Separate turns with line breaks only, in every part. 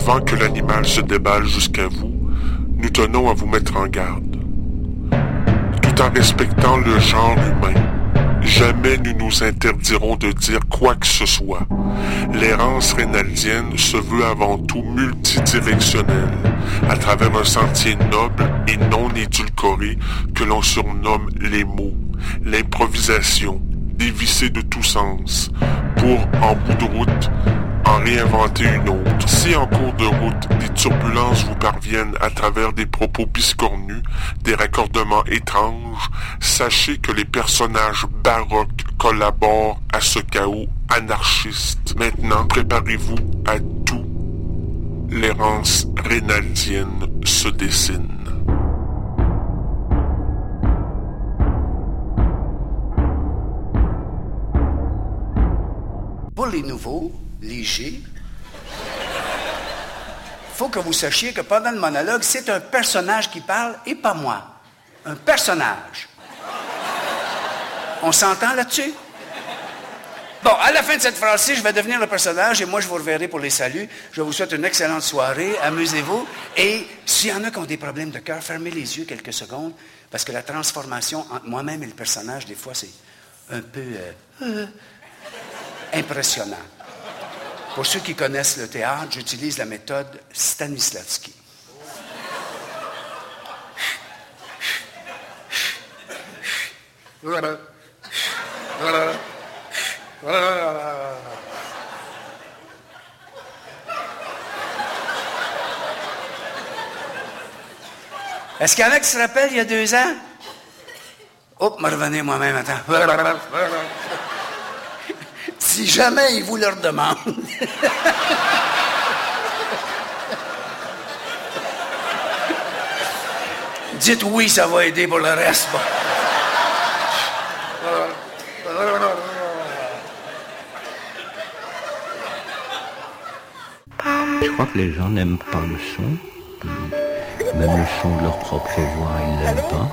Avant que l'animal se déballe jusqu'à vous, nous tenons à vous mettre en garde. Tout en respectant le genre humain, jamais nous nous interdirons de dire quoi que ce soit. L'errance rénaldienne se veut avant tout multidirectionnelle, à travers un sentier noble et non édulcoré que l'on surnomme les mots, l'improvisation, dévissée de tout sens, pour, en bout de route, en réinventer une autre. Si en cours de route, des turbulences vous parviennent à travers des propos biscornus, des raccordements étranges, sachez que les personnages baroques collaborent à ce chaos anarchiste. Maintenant, préparez-vous à tout. L'errance rénaldienne se dessine.
Pour les nouveaux, légers, faut que vous sachiez que pendant le monologue, c'est un personnage qui parle et pas moi. Un personnage. On s'entend là-dessus? Bon, à la fin de cette phrase-ci, je vais devenir le personnage et moi, je vous reverrai pour les saluts. Je vous souhaite une excellente soirée. Amusez-vous. Et s'il y en a qui ont des problèmes de cœur, fermez les yeux quelques secondes parce que la transformation entre moi-même et le personnage, des fois, c'est un peu impressionnant. Pour ceux qui connaissent le théâtre, j'utilise la méthode Stanislavski. Est-ce qu'il y en a qui se rappellent il y a 2 ans? Oh, me revenez moi-même, attends. Si jamais ils vous le redemandent. Dites oui, ça va aider pour le reste. Bon.
Je crois que les gens n'aiment pas le son. Même le son de leur propre voix, ils l'aiment pas.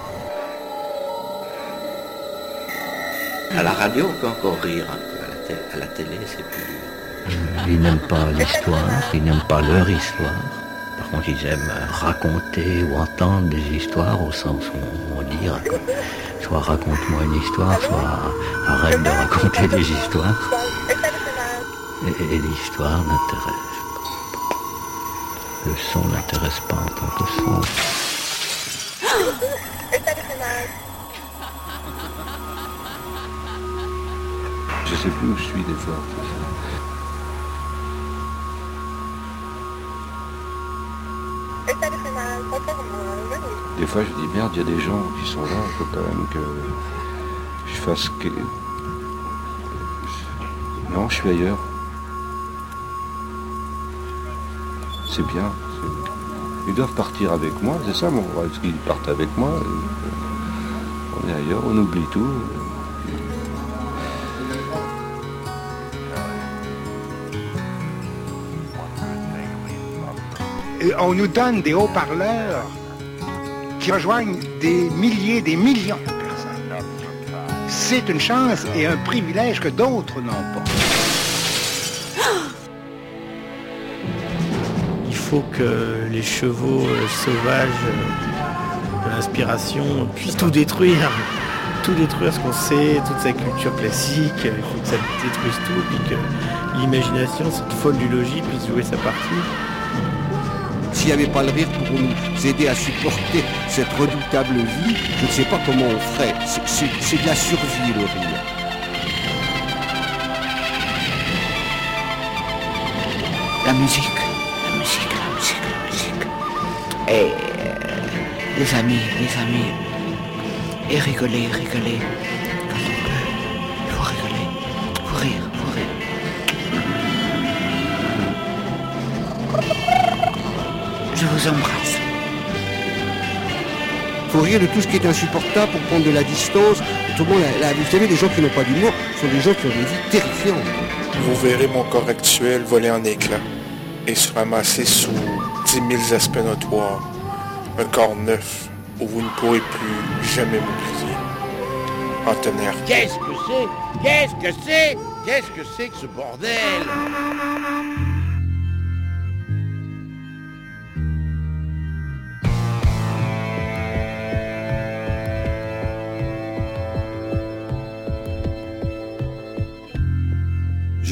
À la radio, on peut encore rire un peu. À la télé, c'est plus dur.
Ils n'aiment pas l'histoire, ils n'aiment pas leur histoire. Par contre, ils aiment raconter ou entendre des histoires au sens où on dit soit raconte-moi une histoire, soit arrête de raconter des histoires. Et l'histoire n'intéresse pas. Le son n'intéresse pas en tant que son.
Je sais plus où je suis des fois. Des fois je dis merde, il y a des gens qui sont là, il faut quand même que je fasse que... Non, je suis ailleurs. C'est bien. Ils doivent partir avec moi, c'est ça mon rôle. Est-ce qu'ils partent avec moi? On est ailleurs, on oublie tout.
On nous donne des haut-parleurs qui rejoignent des milliers, des millions de personnes. C'est une chance et un privilège que d'autres n'ont pas.
Il faut que les chevaux sauvages de l'inspiration puissent tout détruire ce qu'on sait, toute sa culture classique. Il faut que ça détruise tout, puis que l'imagination, cette folle du logis, puisse jouer sa partie.
S'il n'y avait pas le rire pour nous aider à supporter cette redoutable vie, je ne sais pas comment on ferait. C'est de la survie, le rire.
La musique. Et les amis. Et rigoler. Quand on peut, il faut rigoler. Faut rire. Je vous embrasse.
Faut rire de tout ce qui est insupportable pour prendre de la distance. Autrement, vous savez, les gens qui n'ont pas d'humour sont des gens qui ont des vies terrifiantes.
Vous verrez mon corps actuel voler en éclats et se ramasser sous 10 000 aspects notoires. Un corps neuf où vous ne pourrez plus jamais m'oublier. En tenir.
Qu'est-ce que c'est que ce bordel?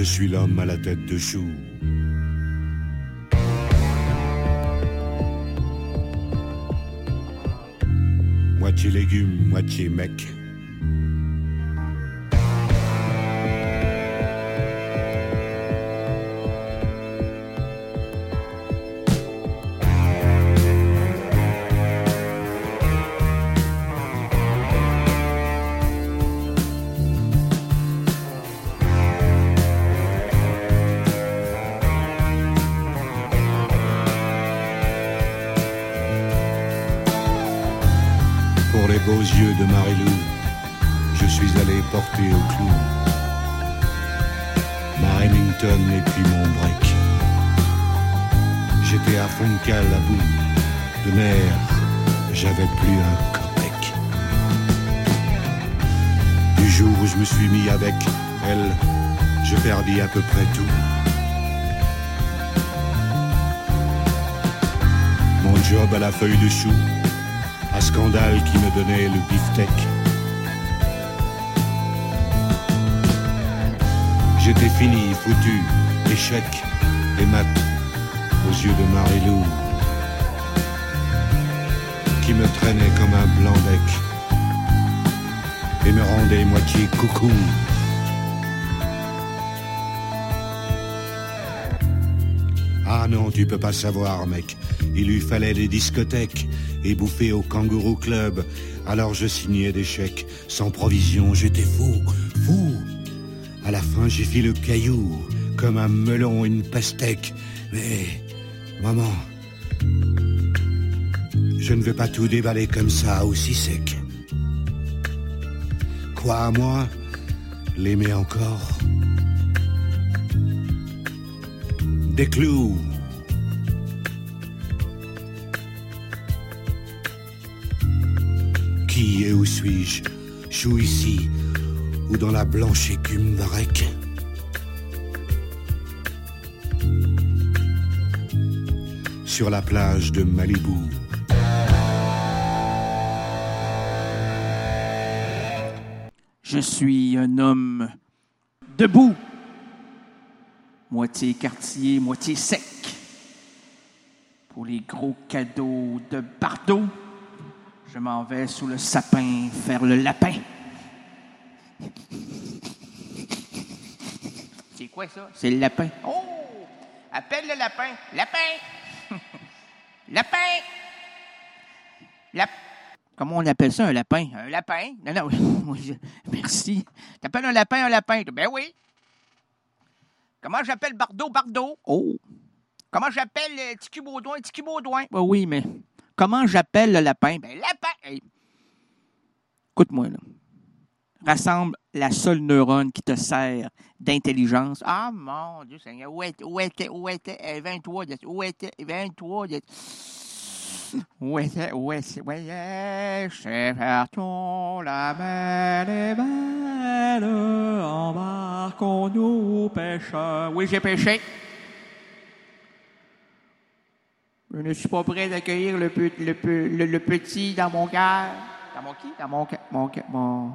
je suis l'homme à la tête de chou. Moitié légumes, moitié mec. Beaux yeux de Marilou, je suis allé porter au clou ma Remington et puis mon break. J'étais à fond de cale à bout de mer, j'avais plus un copec. Du jour où je me suis mis avec elle, je perdis à peu près tout. Mon job à la feuille de chou, un scandale qui me donnait le beefsteak. J'étais fini, foutu, échec et mat aux yeux de Marilou, qui me traînait comme un blanc-bec et me rendait moitié coucou. Ah non, tu peux pas savoir, mec. Il lui fallait des discothèques et bouffer au Kangourou Club. Alors je signais des chèques sans provision, j'étais fou. À la fin, j'ai fait le caillou comme un melon et une pastèque. Mais, maman, je ne veux pas tout déballer comme ça, aussi sec. Quoi à moi, l'aimer encore? Des clous. Qui et où suis-je? Chou ici ou dans la blanche écume varech? Sur la plage de Malibu.
Je suis un homme debout, moitié quartier, moitié sec. Pour les gros cadeaux de Bardot, je m'en vais sous le sapin faire le lapin. C'est quoi ça? C'est le lapin. Oh! Appelle le lapin. Lapin! Lapin! Comment on appelle ça, un lapin? Un lapin? Non, merci. T'appelles un lapin? Ben oui. Comment j'appelle Bardot? Bardot. Oh! Comment j'appelle Tiki Baudouin? Tiki Baudouin. Ben oui, mais comment j'appelle le lapin? Ben lapin! Hey. Écoute-moi, là. Rassemble la seule neurone qui te sert d'intelligence. Ah, mon Dieu Seigneur, où était, 23, où était, 23, où était, c'est partons, la mer est belle, embarquons-nous, pêcheurs. Oui, j'ai pêché. Je ne suis pas prêt d'accueillir le petit dans mon cœur. Dans mon qui? Dans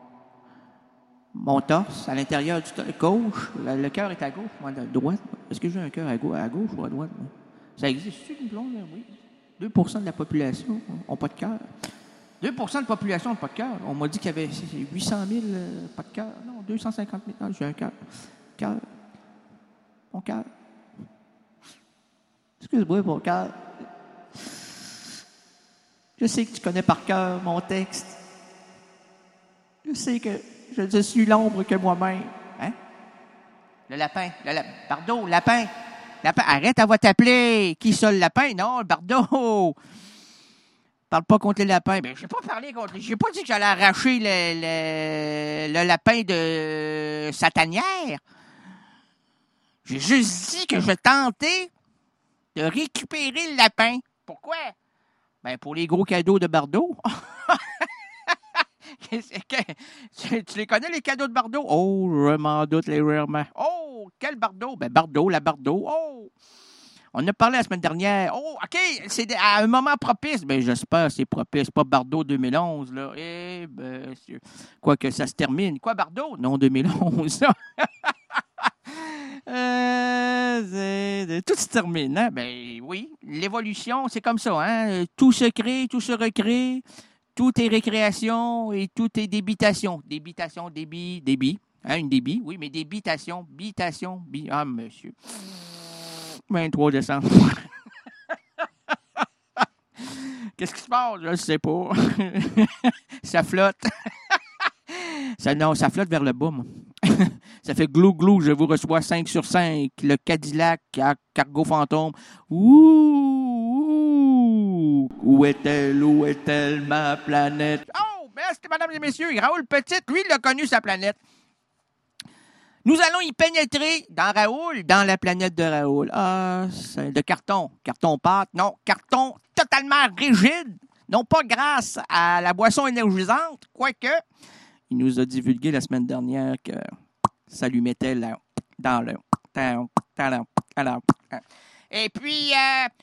mon torse, à l'intérieur du gauche. Le cœur est à gauche, moi, à droite. Est-ce que j'ai un cœur à gauche ou à droite? Moi? Ça existe-tu, une blonde? Oui. 2% de la population n'ont pas de cœur. 2% de la population n'ont pas de cœur. On m'a dit qu'il y avait 800 000 pas de cœur. Non, 250 000. Non, j'ai un cœur. Mon cœur. Excuse-moi, mon cœur. Je sais que tu connais par cœur mon texte. Je sais que je suis l'ombre que moi-même. Hein? Le lapin. Bardot, lapin. Arrête, elle va t'appeler. Qui ça, le lapin? Non, le Bardot. Parle pas contre les lapins. Ben, j'ai pas parlé contre. J'ai pas dit que j'allais arracher le lapin de Satanière. J'ai juste dit que je tentais de récupérer le lapin. Pourquoi? Ben, pour les gros cadeaux de Bardot. Tu les connais, les cadeaux de Bardot? Oh, je m'en doute légèrement. Oh, quel Bardot? Ben, Bardot, la Bardot. Oh! On a parlé la semaine dernière. Oh, OK, c'est à un moment propice. Ben, j'espère que c'est propice. Pas Bardot 2011, là. Eh, ben, quoi que ça se termine. Quoi, Bardot? Non, 2011. Tout se termine, hein? Ben oui, l'évolution, c'est comme ça, hein? Tout se crée, tout se recrée, tout est récréation et tout est débitation. Débitation, débit. Hein, une débit, oui, mais débitation, bitation, Ah, monsieur. 23 décembre. Qu'est-ce qui se passe? Je ne sais pas. Ça flotte. Ça flotte vers le bas, moi. Ça fait glou-glou, je vous reçois 5 sur 5. Le Cadillac Cargo Fantôme. Ouh! Où est-elle, ma planète? Oh, merci, mesdames et messieurs. Raoul Petit, lui, il a connu sa planète. Nous allons y pénétrer dans Raoul, dans la planète de Raoul. Ah, c'est de carton. Carton-pâte, non. Carton totalement rigide. Non pas grâce à la boisson énergisante, quoique il nous a divulgué la semaine dernière que ça lui mettait dans le... Et puis...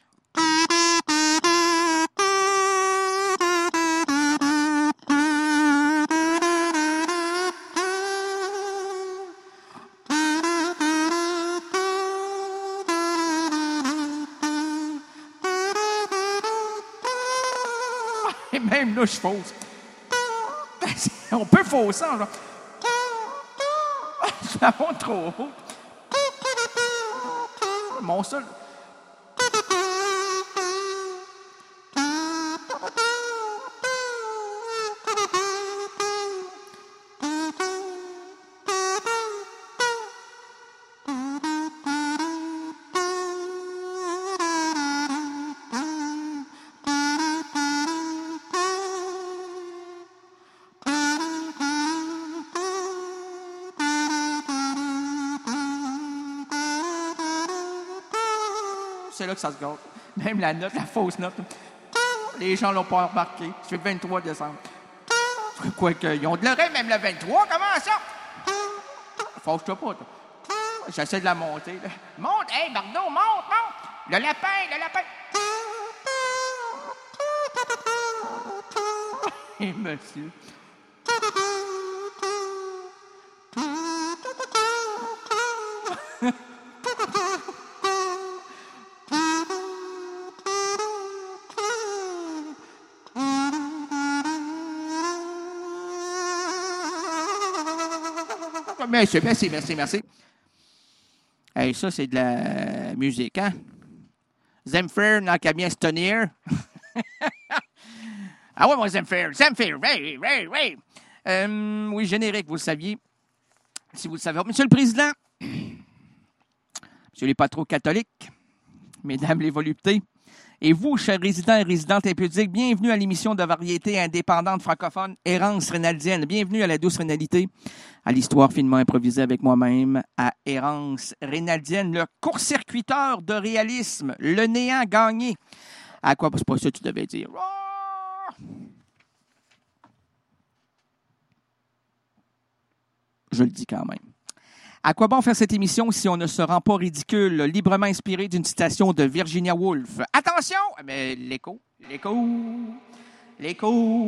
Et même là, je fausse. On peut fausser, genre. Je la monte trop haut. Mon sol. C'est là que ça se gâte. Même la note, la fausse note. Les gens l'ont pas remarqué. Je fais 23 décembre. Quoique, ils ont de l'oreille, même le 23. Comment ça? Fauche-toi pas, toi. J'essaie de la monter. Là. Monte! Hey, Bardot, monte! Le lapin! Et monsieur... Merci. Hey, ça, c'est de la musique, hein? Zemfir, n'a qu'à bien se tenir. Ah ouais, moi, Zemfir, oui. Oui, générique, vous le saviez. Si vous le savez. Monsieur le Président, Monsieur les patrons catholiques, Mesdames les voluptés, et vous, chers résidents et résidentes impudiques, bienvenue à l'émission de variété indépendante francophone Errance rénaldienne. Bienvenue à la douce rénalité, à l'histoire finement improvisée avec moi-même, à Errance rénaldienne, le court-circuiteur de réalisme, le néant gagné. À quoi? C'est pas ça que tu devais dire. Je le dis quand même. À quoi bon faire cette émission si on ne se rend pas ridicule, librement inspiré d'une citation de Virginia Woolf? Attention! Mais l'écho. C'est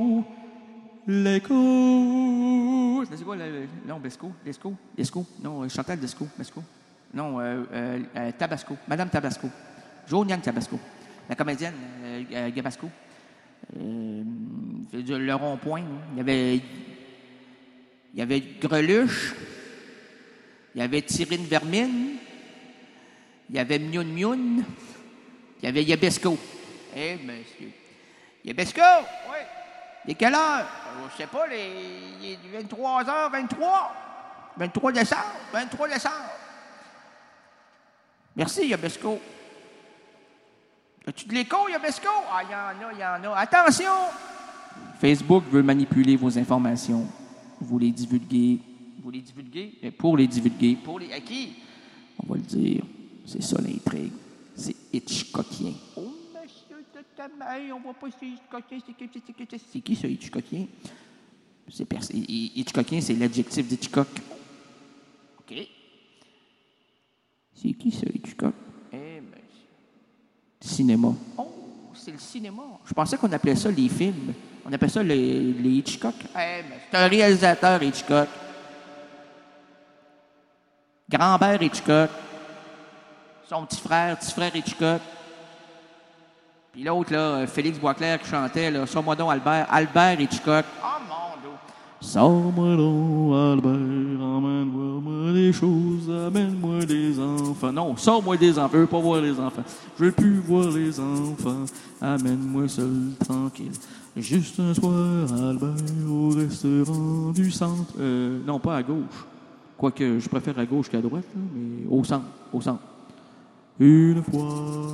quoi le... Non, Besco. Non, Chantal Desco. Non, Tabasco. Madame Tabasco. Joniane Tabasco. La comédienne Gabasco. Le rond-point. Il y avait Greluche. Il y avait Tyrine Vermine, il y avait Mioun Mioun, il y avait Yabesco. Eh, monsieur. Yabesco, oui. Il est quelle heure? Je sais pas, il est 23h23. 23 décembre. Merci, Yabesco. As-tu de l'écho, Yabesco? Ah, il y en a. Attention! Facebook veut manipuler vos informations. Vous les divulguez. Pour les divulguer. À qui? On va le dire. C'est ça l'intrigue. C'est Hitchcockien. Oh, monsieur de ta mère, on voit pas si Hitchcockien. C'est qui ça, Hitchcockien? Hitchcockien, c'est l'adjectif d'Hitchcock. OK. C'est qui ça, Hitchcock? Monsieur. Cinéma. Oh, c'est le cinéma. Je pensais qu'on appelait ça les films. On appelle ça les Hitchcock. C'est un réalisateur, Hitchcock. Grand-père Hitchcock. Son petit frère Hitchcock. Puis l'autre, là, Félix Boisclair qui chantait, là, Sors-moi donc Albert Hitchcock. Oh mon Dieu! Sors-moi donc Albert, emmène-moi des choses, amène-moi des enfants. Non, sors-moi des enfants, je veux pas voir les enfants. Je veux plus voir les enfants, amène-moi seul, tranquille. Juste un soir, Albert, au restaurant du centre. Non, pas à gauche. Quoique, je préfère à gauche qu'à droite, là, mais au centre. Une fois,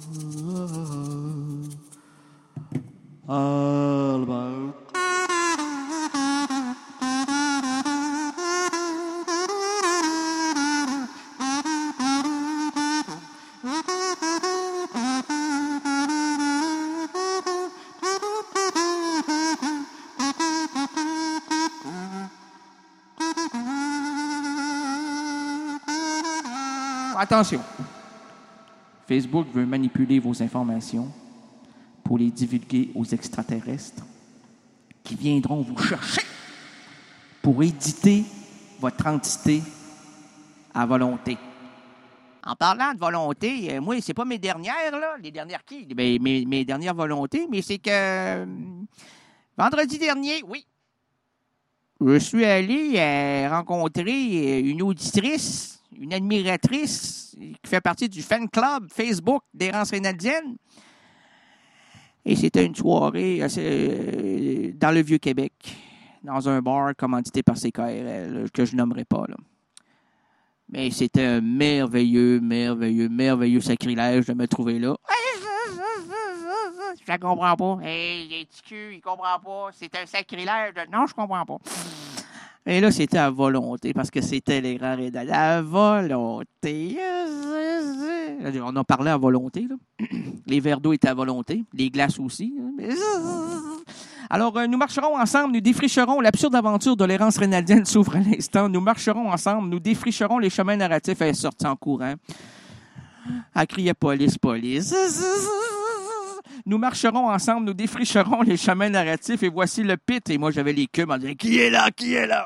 Albert. Attention. Facebook veut manipuler vos informations pour les divulguer aux extraterrestres qui viendront vous chercher pour éditer votre entité à volonté. En parlant de volonté, moi, c'est pas mes dernières, là. Les dernières qui? Ben, mes dernières volontés, mais c'est que vendredi dernier, oui, je suis allé rencontrer une auditrice, une admiratrice qui fait partie du fan club Facebook d'Errance Rénaldienne. Et c'était une soirée dans le Vieux-Québec, dans un bar commandité par CKRL, que je nommerai pas, là. Mais c'était un merveilleux sacrilège de me trouver là. Je comprends pas. Hey, il est petit cul, il comprend pas. C'est un sacrilège. Non, je comprends pas. Et là, c'était à volonté, parce que c'était les grands rédacteurs. À volonté. On a parlé à volonté, là. Les verres d'eau étaient à volonté. Les glaces aussi. Alors, nous marcherons ensemble, nous défricherons l'absurde aventure de l'errance rénaldienne s'ouvre à l'instant. Nous marcherons ensemble, nous défricherons les chemins narratifs. Elle est sortie en courant. Elle criait police, police. Nous marcherons ensemble, nous défricherons les chemins narratifs et voici le pit. Et moi, j'avais les cubes en disant « Qui est là? Qui est là? »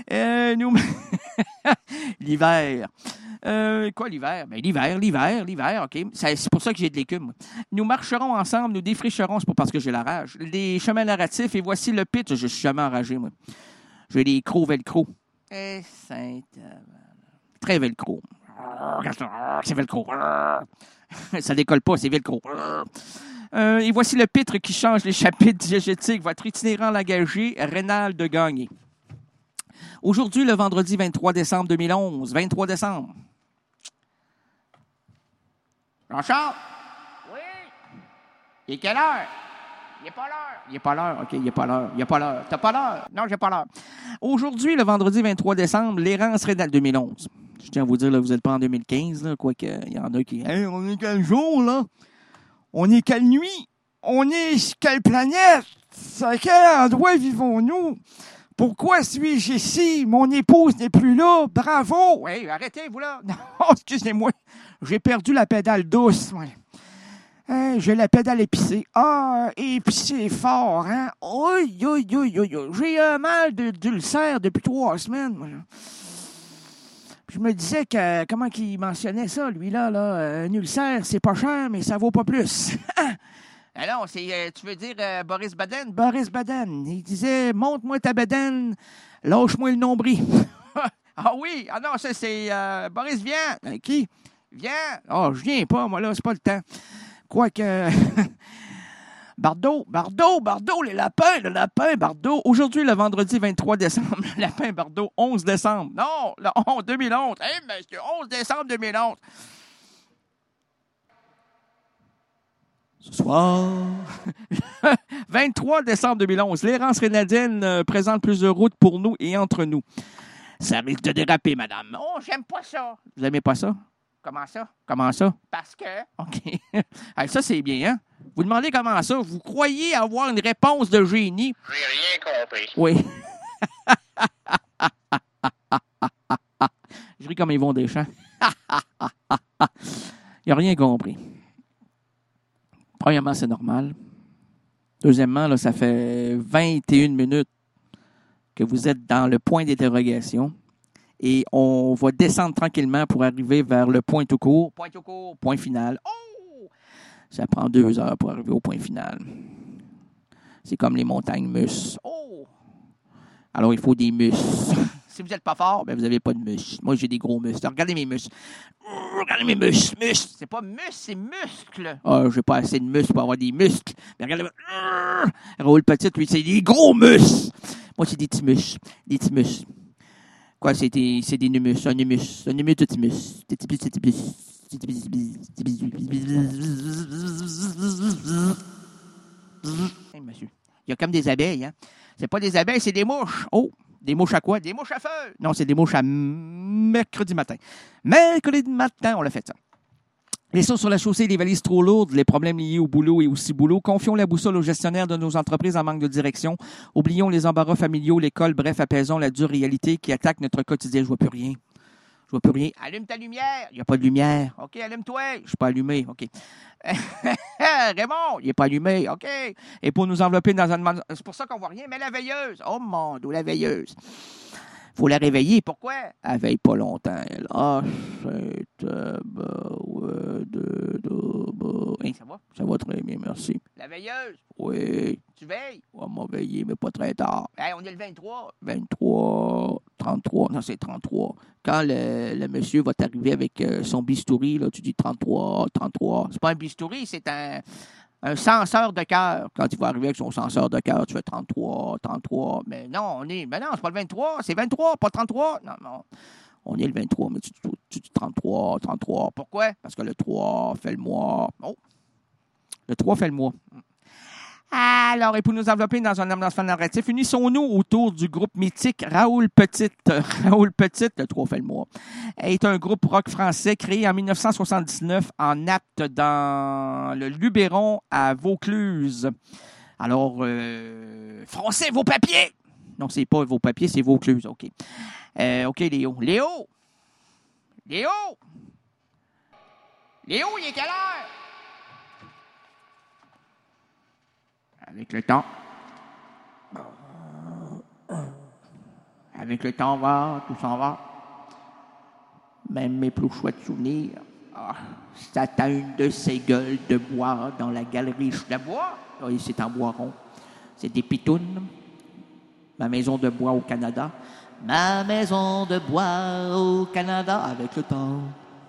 L'hiver. Quoi, l'hiver? Ben, l'hiver, OK. C'est pour ça que j'ai de l'écume, moi. Nous marcherons ensemble, nous défricherons, c'est pas parce que j'ai la rage, les chemins narratifs et voici le pitch. Je suis jamais enragé, moi. J'ai des crocs velcro. Très velcro. C'est velcro. Ça décolle pas, c'est velcro. Et voici le pitre qui change les chapitres diégétiques. Votre itinérant langagé, Rénal de Gagné. Aujourd'hui, le vendredi 23 décembre 2011. 23 décembre. Jean-Charles? Oui? Il est quelle heure? Il n'est pas l'heure. Il n'est pas l'heure. OK, il n'est pas l'heure. Il n'y a pas l'heure. T'as pas l'heure? Non, j'ai pas l'heure. Aujourd'hui, le vendredi 23 décembre, l'errance Rénal 2011. Je tiens à vous dire, là, vous n'êtes pas en 2015, là, quoique il y en a qui... Hey, on est quel jour, là? On est quelle nuit? On est quelle planète? À quel endroit vivons-nous? Pourquoi suis-je ici? Mon épouse n'est plus là. Bravo! Oui, arrêtez-vous là. Non, excusez-moi. J'ai perdu la pédale douce, moi. J'ai la pédale épicée. Ah, épicée fort, hein? Oui. J'ai un mal d'ulcère depuis 3 semaines, moi. Puis je me disais que, comment qu'il mentionnait ça, lui, là, un ulcère, c'est pas cher, mais ça vaut pas plus. Alors, tu veux dire Boris Baden? Boris Baden. Il disait, montre-moi ta bedaine, lâche-moi le nombril. Ah oui, ah non, ça c'est Boris, viens. Qui? Viens. Oh, je viens pas, moi, là, c'est pas le temps. Quoique... Bardo, le lapin, Bardo. Aujourd'hui, le vendredi 23 décembre, le lapin, Bardo, 11 décembre. Non, le 2011. Hey, monsieur, 11 décembre 2011. Ce soir, 23 décembre 2011, l'errance rénaldienne présente plusieurs routes pour nous et entre nous. Ça risque de déraper, madame. Oh, j'aime pas ça. Vous aimez pas ça? Comment ça? Parce que... OK. Allez, ça, c'est bien, hein? Vous demandez comment ça? Vous croyez avoir une réponse de génie? J'ai rien compris. Oui. Je ris comme Yvon Deschamps. Il n'a rien compris. Premièrement, c'est normal. Deuxièmement, là, ça fait 21 minutes que vous êtes dans le point d'interrogation. Et on va descendre tranquillement pour arriver vers le point tout court. Point tout court, point final. Oh! Ça prend 2 heures pour arriver au point final. C'est comme les montagnes Mus. Oh! Alors, il faut des muscles. Si vous n'êtes pas fort, ben vous n'avez pas de muscles. Moi, j'ai des gros muscles. Regardez mes muscles. Regardez mes muscles. Muscles. C'est pas muscles, c'est muscles. Ah, j'ai pas assez de muscles pour avoir des muscles. Mais regardez. Raoul Petit, lui, c'est des gros muscles. Moi, c'est des petits muscles. Des petits muscles. Quoi, c'est des numus. Un numus de timus. Des petits Hey, monsieur. Il y a comme des abeilles, hein. C'est pas des abeilles, c'est des mouches. Oh! Des mouches à quoi? Des mouches à feu! Non, c'est des mouches à mercredi matin. Mercredi matin, on l'a fait ça. Les sauts sur la chaussée, les valises trop lourdes, les problèmes liés au boulot et au ciboulot. Confions la boussole aux gestionnaires de nos entreprises en manque de direction. Oublions les embarras familiaux, l'école, bref, apaisons la dure réalité qui attaque notre quotidien. Je vois plus rien. Je vois plus rien. Allume ta lumière. Il n'y a pas de lumière. OK, allume-toi. Je suis pas allumé. OK. Raymond, il n'est pas allumé. OK. Et pour nous envelopper dans un... C'est pour ça qu'on voit rien. Mais la veilleuse. Oh mon Dieu, la veilleuse. Faut la réveiller. Pourquoi? Elle veille pas longtemps. Elle. Ah, hey, ça va? Ça va très bien, merci. La veilleuse? Oui. Tu veilles? On m'a veillé, mais pas très tard. Hey, on est le 23. 23, 33. Non, c'est 33. Quand le monsieur va t'arriver avec son bistouri, là, tu dis 33, 33. C'est pas un bistouri, c'est un senseur de cœur. Quand il va arriver avec son senseur de cœur, tu fais 33, 33. Mais non, mais non, c'est pas le 23, c'est 23, pas 33. Non. On est le 23, mais tu dis 33, 33. Pourquoi? Parce que le 3 fait le mois. Oh! Le 3 fait le mois. Alors, et pour nous envelopper dans un ambiance narratif, unissons-nous autour du groupe mythique Raoul Petit. Raoul Petit, le 3 fait le mois, est un groupe rock français créé en 1979 en Naples dans le Luberon à Vaucluse. Alors, français, vos papiers! Non, c'est pas vos papiers, c'est Vaucluse, OK. OK, Léo. Léo, il est quelle heure? Avec le temps. Avec le temps, tout s'en va. Même mes plus chouettes souvenirs. Ça t'a une de ces gueules de bois dans la galerie. De bois? Oui, c'est en bois rond. C'est des pitounes. Ma maison de bois au Canada. Ma maison de bois au Canada. Avec le temps.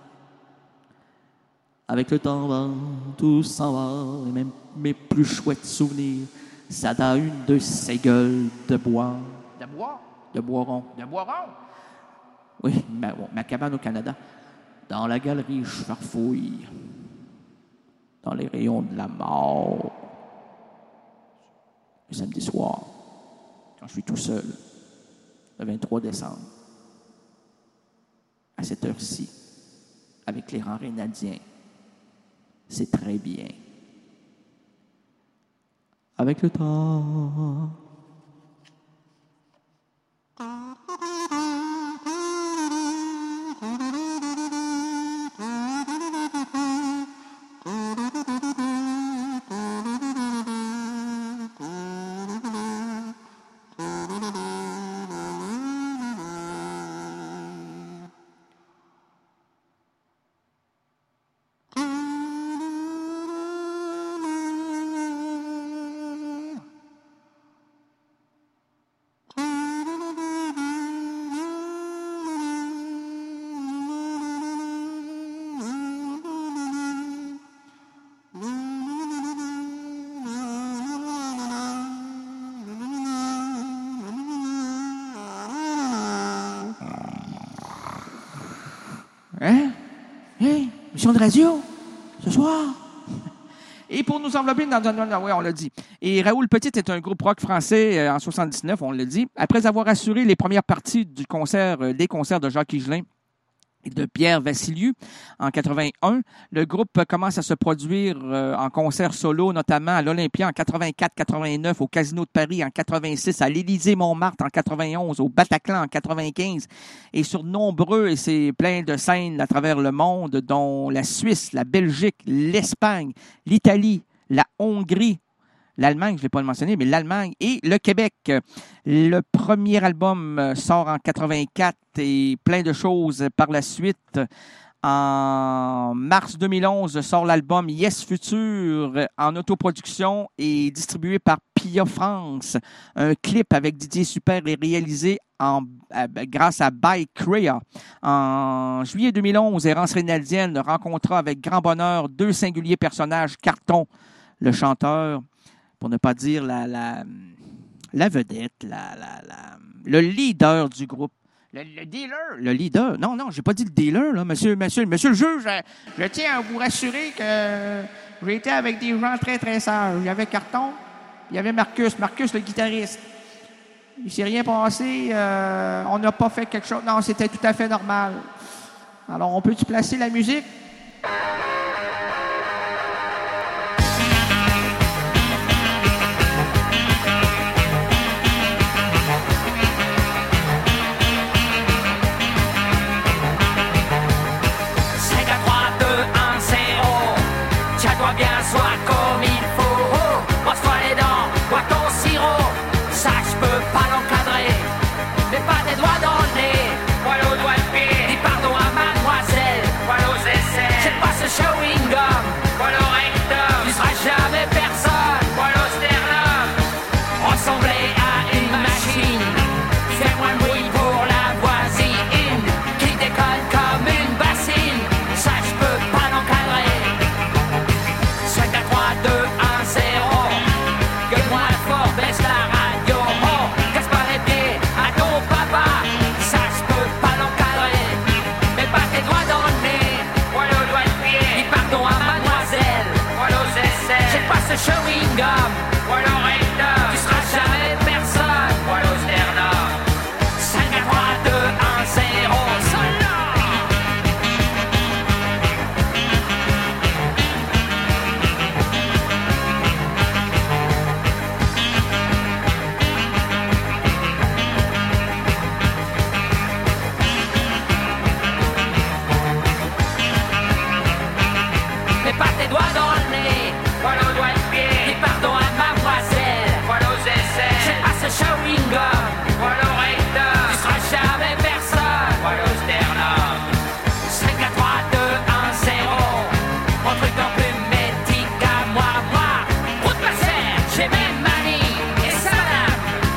Avec le temps, tout s'en va, et même mes plus chouettes souvenirs, ça t'a une de ces gueules de bois. De bois? De bois rond. De bois rond? Oui, ma cabane au Canada. Dans la galerie, je farfouille. Dans les rayons de la mort. Le samedi soir, quand je suis tout seul, le 23 décembre, à cette heure-ci, avec les rangs rénadiens, c'est très bien. Avec le temps. Hein? Hey, mission de radio, ce soir. Et pour nous envelopper dans un... Oui, on l'a dit. Et Raoul Petit est un groupe rock français en 79, on l'a dit. Après avoir assuré les premières parties des concerts de Jacques Higelin et de Pierre Vassiliou en 81, le groupe commence à se produire en concert solo, notamment à l'Olympia en 84-89, au Casino de Paris en 86, à l'Élysée-Montmartre en 91, au Bataclan en 95, et sur nombreux, et c'est plein de scènes à travers le monde, dont la Suisse, la Belgique, l'Espagne, l'Italie, la Hongrie, L'Allemagne, je ne l'ai pas mentionné, mais l'Allemagne et le Québec. Le premier album sort en 84 et plein de choses par la suite. En mars 2011, sort l'album Yes Future en autoproduction et distribué par Pia France. Un clip avec Didier Super est réalisé grâce à By Crea. En juillet 2011, Errance Reynaldienne rencontra avec grand bonheur deux singuliers personnages carton. Le chanteur, pour ne pas dire la vedette, le leader du groupe. Le dealer. Le leader. Non, j'ai pas dit le dealer, là. Monsieur le juge, je tiens à vous rassurer que j'ai été avec des gens très, très sages. Il y avait Carton, il y avait Marcus le guitariste. Il s'est rien passé, on n'a pas fait quelque chose. Non, c'était tout à fait normal. Alors, on peut-tu placer la musique?
Chewing gum, voilà au recteur, tu seras jamais personne, voilà au sternum. 5 à 3, 2, 1, 0, mets pas tes doigts dans le nez, voilà au doigt de pied, dis pardon à mademoiselle, voilà aux essais, j'ai pas ce chewing gum, voilà au recteur, tu seras jamais personne, voilà au sternum. 5 à 3, 2, 1, 0, mon truc en plus médic à moi, route de serre, j'ai même manie, et ça madame,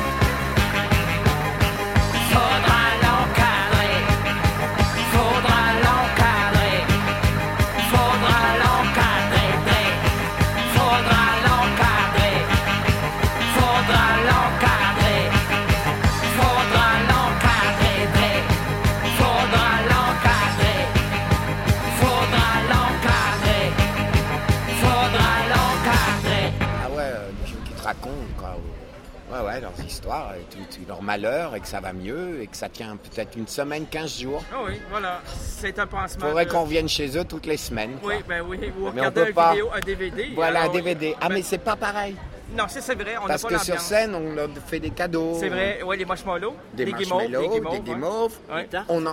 faudra l'encadrer, faudra l'encadrer, faudra l'encadrer, faudra l'encadrer, faudra l'encadrer, faudra l'encadrer, faudra l'encadrer, faudra l'encadrer, faudra l'encadrer.
Ah ouais, les gens qui te racontent, quoi. Ouais, leurs histoires, et leur malheur, et que ça va mieux, et que ça tient peut-être une semaine, 15 jours.
Oh oui, voilà, c'est un pansement.
Faudrait qu'on vienne chez eux toutes les semaines.
Oui, ben oui, ou
mais on
regarder
peut pas.
un DVD.
Voilà,
alors,
un DVD. Ah, mais c'est pas pareil.
Non, c'est vrai, on n'a
Parce
pas
que sur
l'ambiance.
scène, on a fait des cadeaux.
C'est vrai, oui, les marshmallows,
Des
guimauves,
marshmallows, des guimauves.
ouais.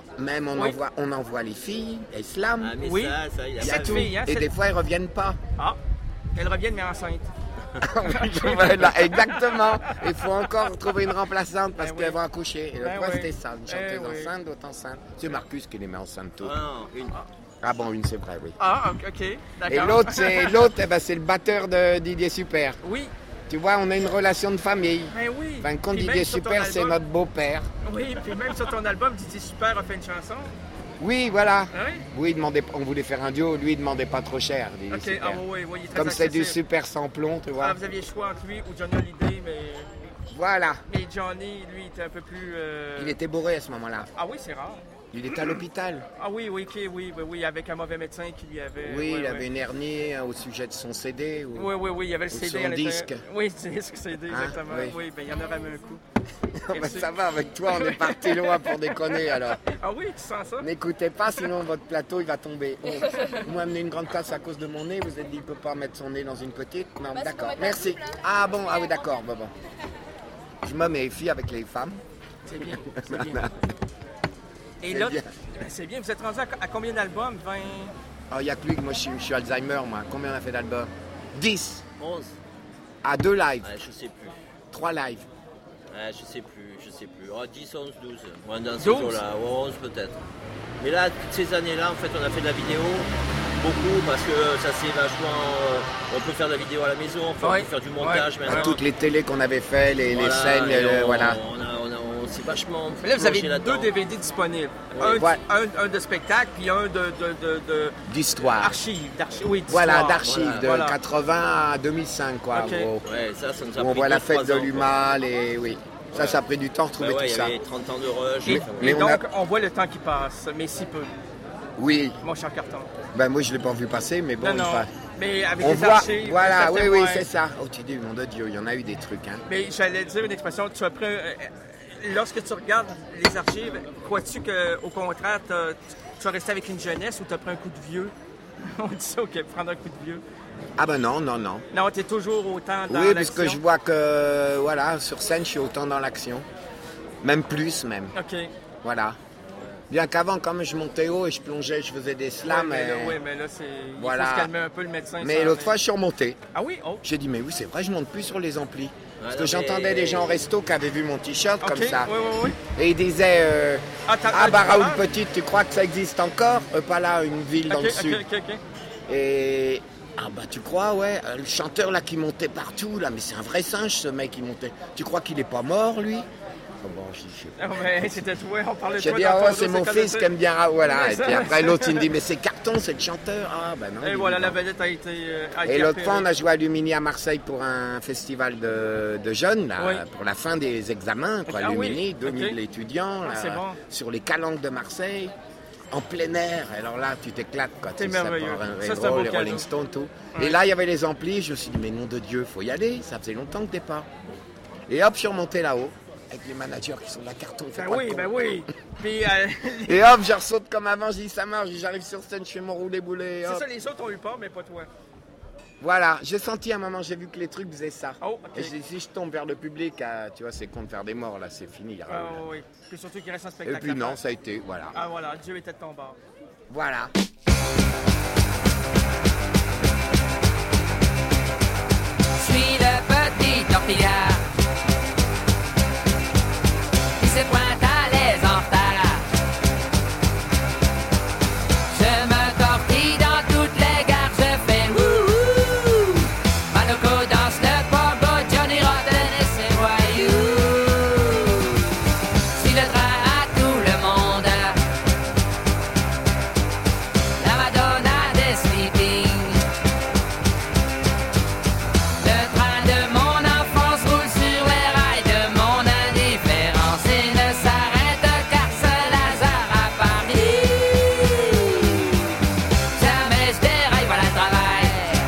On envoie les filles, elles slament.
mais oui,
il y a
cette
tout.
fille, hein,
Et
cette-
des fois, elles reviennent pas.
Ah, elles reviennent mais enceintes.
Voilà, exactement. Il faut encore trouver une remplaçante parce
Ben
qu'elles
oui.
vont accoucher. Et
Ben
l'autre fois,
oui.
c'était ça. Une chanteuse
oui.
enceinte, d'autres enceintes. C'est Marcus qui les met enceintes toutes.
Non, une.
Ah bon, une c'est vrai, oui.
Ah, ok, d'accord.
Et l'autre, c'est le batteur de Didier Super.
Oui.
Tu vois, on a une relation de famille.
Ben oui.
Enfin, quand
Puis
Didier
même sur ton
Super, c'est
album-
notre beau-père.
Oui, puis même sur ton album, Didier Super a fait une chanson.
Oui, voilà.
Ah oui?
Oui, on voulait faire un duo. Lui, il demandait pas trop cher. Didier
Ok,
Super.
ah oui, il est très
Comme c'est du
accessible.
super sans plomb, tu vois.
Ah, vous aviez le choix entre lui ou Johnny Hallyday, mais...
Voilà.
Mais Johnny, lui, était un peu plus...
Il était bourré à ce moment-là.
Ah oui, c'est rare.
Il était à l'hôpital.
Ah oui, ok, oui, avec un mauvais médecin qui lui avait...
Oui,
ouais,
il
ouais.
avait une hernie au sujet de son CD. Ou...
Oui, il y avait le
ou
CD
son
à l'intérieur.
disque.
Oui, disque, CD,
Hein,
exactement.
oui.
Oui, ben il y en aurait même un coup.
Ben, ça va, avec toi, on est parti loin pour déconner alors.
Ah oui, tu sens ça?
N'écoutez pas, sinon votre plateau il va tomber. Vous m'amenez une grande tasse à cause de mon nez, vous êtes dit qu'il ne peut pas mettre son nez dans une petite. Non, d'accord, merci. Ah bon, ah oui, d'accord, bon. Je me mets filles avec les femmes.
C'est bien, c'est bien. Et là, c'est bien, vous êtes rendu à combien d'albums? 20?
Ah, il n'y a que lui, moi je suis Alzheimer, moi. Combien on a fait d'albums? 10.
11.
À 2 lives.
Je sais plus.
3 lives.
Je sais plus. 10, 11, 12. Ouais, dans ces
12?
eaux-là, 11 peut-être. Mais là, toutes ces années-là, en fait, on a fait de la vidéo. Beaucoup, parce que ça c'est vachement... on peut faire de la vidéo à la maison, on peut faire du montage maintenant.
Toutes les télés qu'on avait fait, les scènes, voilà.
On s'est vachement...
Mais là, vous avez 2 DVD disponibles. Un de spectacle, puis un
d'histoire.
Archives.
Voilà, d'archives, de 80 à 2005, quoi.
Okay. Ouais, ça nous a
où on voit la fête de l'UMA, oui. Ça a pris du temps de trouver tout ça.
Il y avait 30 ans de rush.
Et donc, on voit le temps qui passe, mais si peu.
Oui.
Mon cher Carton.
Ben moi, je ne l'ai pas vu passer, mais bon.
Non. Mais avec
on
les
voit,
archives...
Voilà, oui, c'est ça. Oh, tu dis, mon Dieu, il y en a eu des trucs. Hein.
Mais j'allais dire une expression, tu as pris... Lorsque tu regardes les archives, crois-tu qu'au contraire, tu vas rester avec une jeunesse ou tu as pris un coup de vieux? On dit ça, OK, prendre un coup de vieux.
Ah ben non. Non,
tu es toujours autant dans l'action.
Oui, parce que je vois que, voilà, sur scène, je suis autant dans l'action. Même plus, même.
OK.
Voilà. Bien qu'avant, quand je montais haut et je plongeais, je faisais des slams.
Mais là, c'est...
Voilà.
Il faut se calmer un peu, le médecin.
Mais l'autre fois, je suis remonté.
Ah oui? Oh.
J'ai dit, mais oui, c'est vrai, je monte plus sur les amplis. Parce que j'entendais des gens au resto qui avaient vu mon t-shirt comme ça.
Oui.
Et ils disaient, Raoul Petite, tu crois que ça existe encore? Pas là, une ville dans le sud.
OK.
Et... Ah bah tu crois, ouais, le chanteur là qui montait partout, là, mais c'est un vrai singe ce mec qui montait. Tu crois qu'il est pas mort, lui? Bon, je sais pas.
C'était toi, on parlait de
toi. J'ai dit, c'est mon fils qui aime bien Raoul, voilà. Et puis après l'autre, il me dit, mais c'est Carton, c'est le chanteur. Ah bah non.
Et voilà, la vedette a été...
Et l'autre fois, on a joué à Lumini à Marseille pour un festival de jeunes, là, pour la fin des examens, quoi. Lumini, 2000 étudiants, là, sur les calanques de Marseille. En plein air, alors là, tu t'éclates, quoi.
C'est merveilleux.
Les Rolling Stones, tout. Et là, il y avait les amplis, je me suis dit, mais nom de Dieu, faut y aller, ça faisait longtemps que t'es pas. Et hop, je suis remonté là-haut, avec les managers qui sont là, Carton.
Oui. Puis,
et hop, je ressaute comme avant, je dis, ça marche, j'arrive sur scène, je fais mon roulé-boulé.
C'est ça, les autres ont eu peur, mais pas toi.
Voilà, j'ai senti à un moment, j'ai vu que les trucs faisaient ça.
Oh, okay.
Et j'ai dit, si je tombe vers le public, tu vois, c'est con de faire des morts, là, c'est fini.
Oui, puis surtout qu'il reste un spectacle.
Et puis non, ça a été, voilà.
Ah voilà, Dieu était de ton bord.
Voilà.
Je suis le petit tortillard qui se pointe à l'aise en retard. Je me tortille dans toutes les gares, je fais wouhou. Manoco danse le pogo, Johnny Rotten et ses voyous. Je suis le train à tout le monde, la Madonna des sleeping. Le train de mon enfance roule sur les rails de mon indifférence et ne s'arrête qu'à Saint-Lazare à Paris. Jamais je déraille, voilà le travail.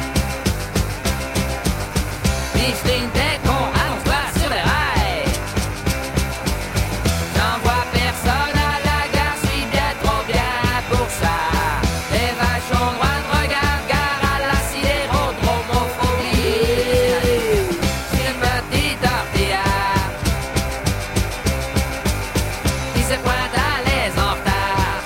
Micheline, t'es con, allonge-toi sur les rails. J'en vois personne à la gare, je suis bien trop bien pour ça. Les vaches ont droit de regard, gare à la sidérodromophobie. Je suis le petit tortillard qui se pointe à l'aise en retard.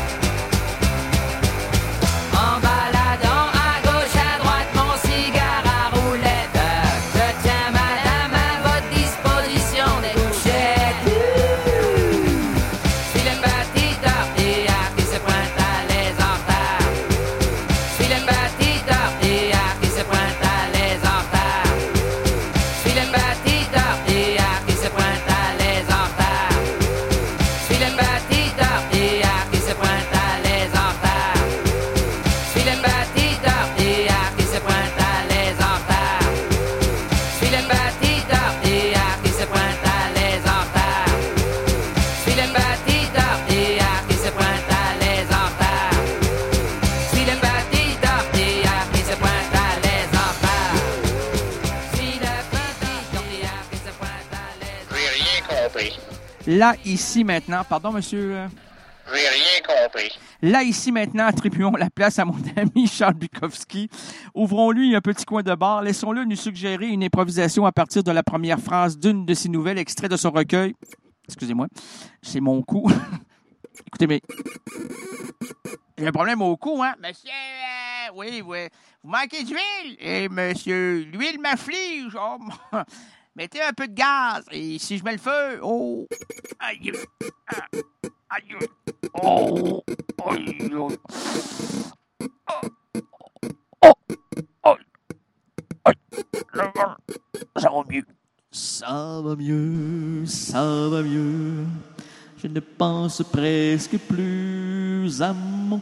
En baladant à gauche, à droite, mon cigare à roulette. Je tiens madame à votre disposition des couchettes. Je suis le petit tortillard qui se pointe à l'aise en retard. Je suis le petit tortillard qui se pointe à l'aise en retard. Je suis le petit tortillard qui se pointe à l'aise en retard. Je suis le petit tortillard qui se pointe à l'aise en retard. Je suis le petit tortillard qui se pointe à l'aise en retard. Je suis le petit tortillard qui se pointe à l'aise en retard. Je suis le petit tortillard qui se pointe à l'aise en retard. Je suis le petit tortillard qui se pointe à l'aise en retard. Je suis le petit tortillard qui se pointe à l'aise en retard.
J'ai rien compris.
Là, ici, maintenant, pardon, monsieur.
J'ai rien compris.
Là, ici, maintenant, attribuons la place à mon ami Charles Bukowski. Ouvrons-lui un petit coin de bar. Laissons-le nous suggérer une improvisation à partir de la première phrase d'une de ses nouvelles, extrait de son recueil. Excusez-moi, c'est mon cou. Écoutez, mais j'ai un problème au cou, hein? Monsieur, oui. Vous Vous manquez d'huile? Eh, monsieur, l'huile m'afflige. Oh, mettez un peu de gaz. Et si je mets le feu, oh, aïe, aïe, oh, aïe, oh, ça va mieux.
Ça va mieux, ça va mieux. Je ne pense presque plus à mon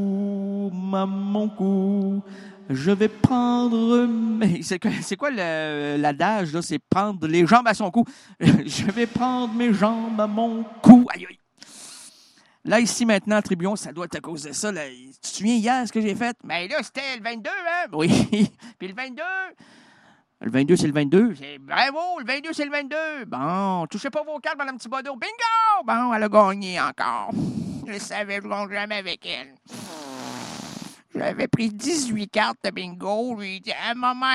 cou. Je vais prendre...
C'est quoi l'adage, là? C'est prendre les jambes à son cou. Je vais prendre mes jambes à mon cou. Aïe, aïe. Là, ici, maintenant, Tribuon, ça doit être à cause de ça. Là. Tu te souviens hier ce que j'ai fait? Ben là, c'était le 22, hein? Oui. Puis le 22... Le 22, c'est le 22. Bravo, le 22, c'est le 22. Bon, touchez pas vos cartes, Mme Thibodeau. Bingo! Bon, elle a gagné encore. Je savais, je ne gagne jamais avec elle. J'avais pris 18 cartes de bingo. Lui, il dit, un moment,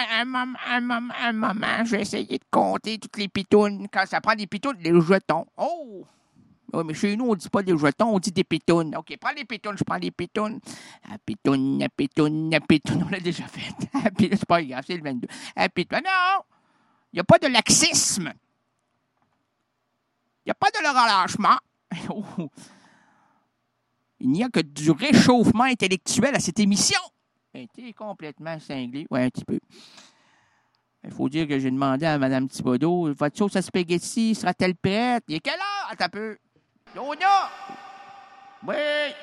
je vais essayer de compter toutes les pitounes. Quand ça prend des pitounes, les jetons. Oh! Oui, mais chez nous, on ne dit pas des jetons, on dit des pitounes. OK, prends les pitounes, je prends les pitounes. La pitoune, on l'a déjà fait. C'est pas grave, c'est le 22. La pitoune, non! Il n'y a pas de laxisme. Il n'y a pas de relâchement. Oh. Il n'y a que du réchauffement intellectuel à cette émission. T'es complètement cinglé. Oui, un petit peu. Il faut dire que j'ai demandé à Mme Thibodeau, votre sauce à spaghetti sera-t-elle prête? Il est quelle heure? Attends un peu. Dona! Oui!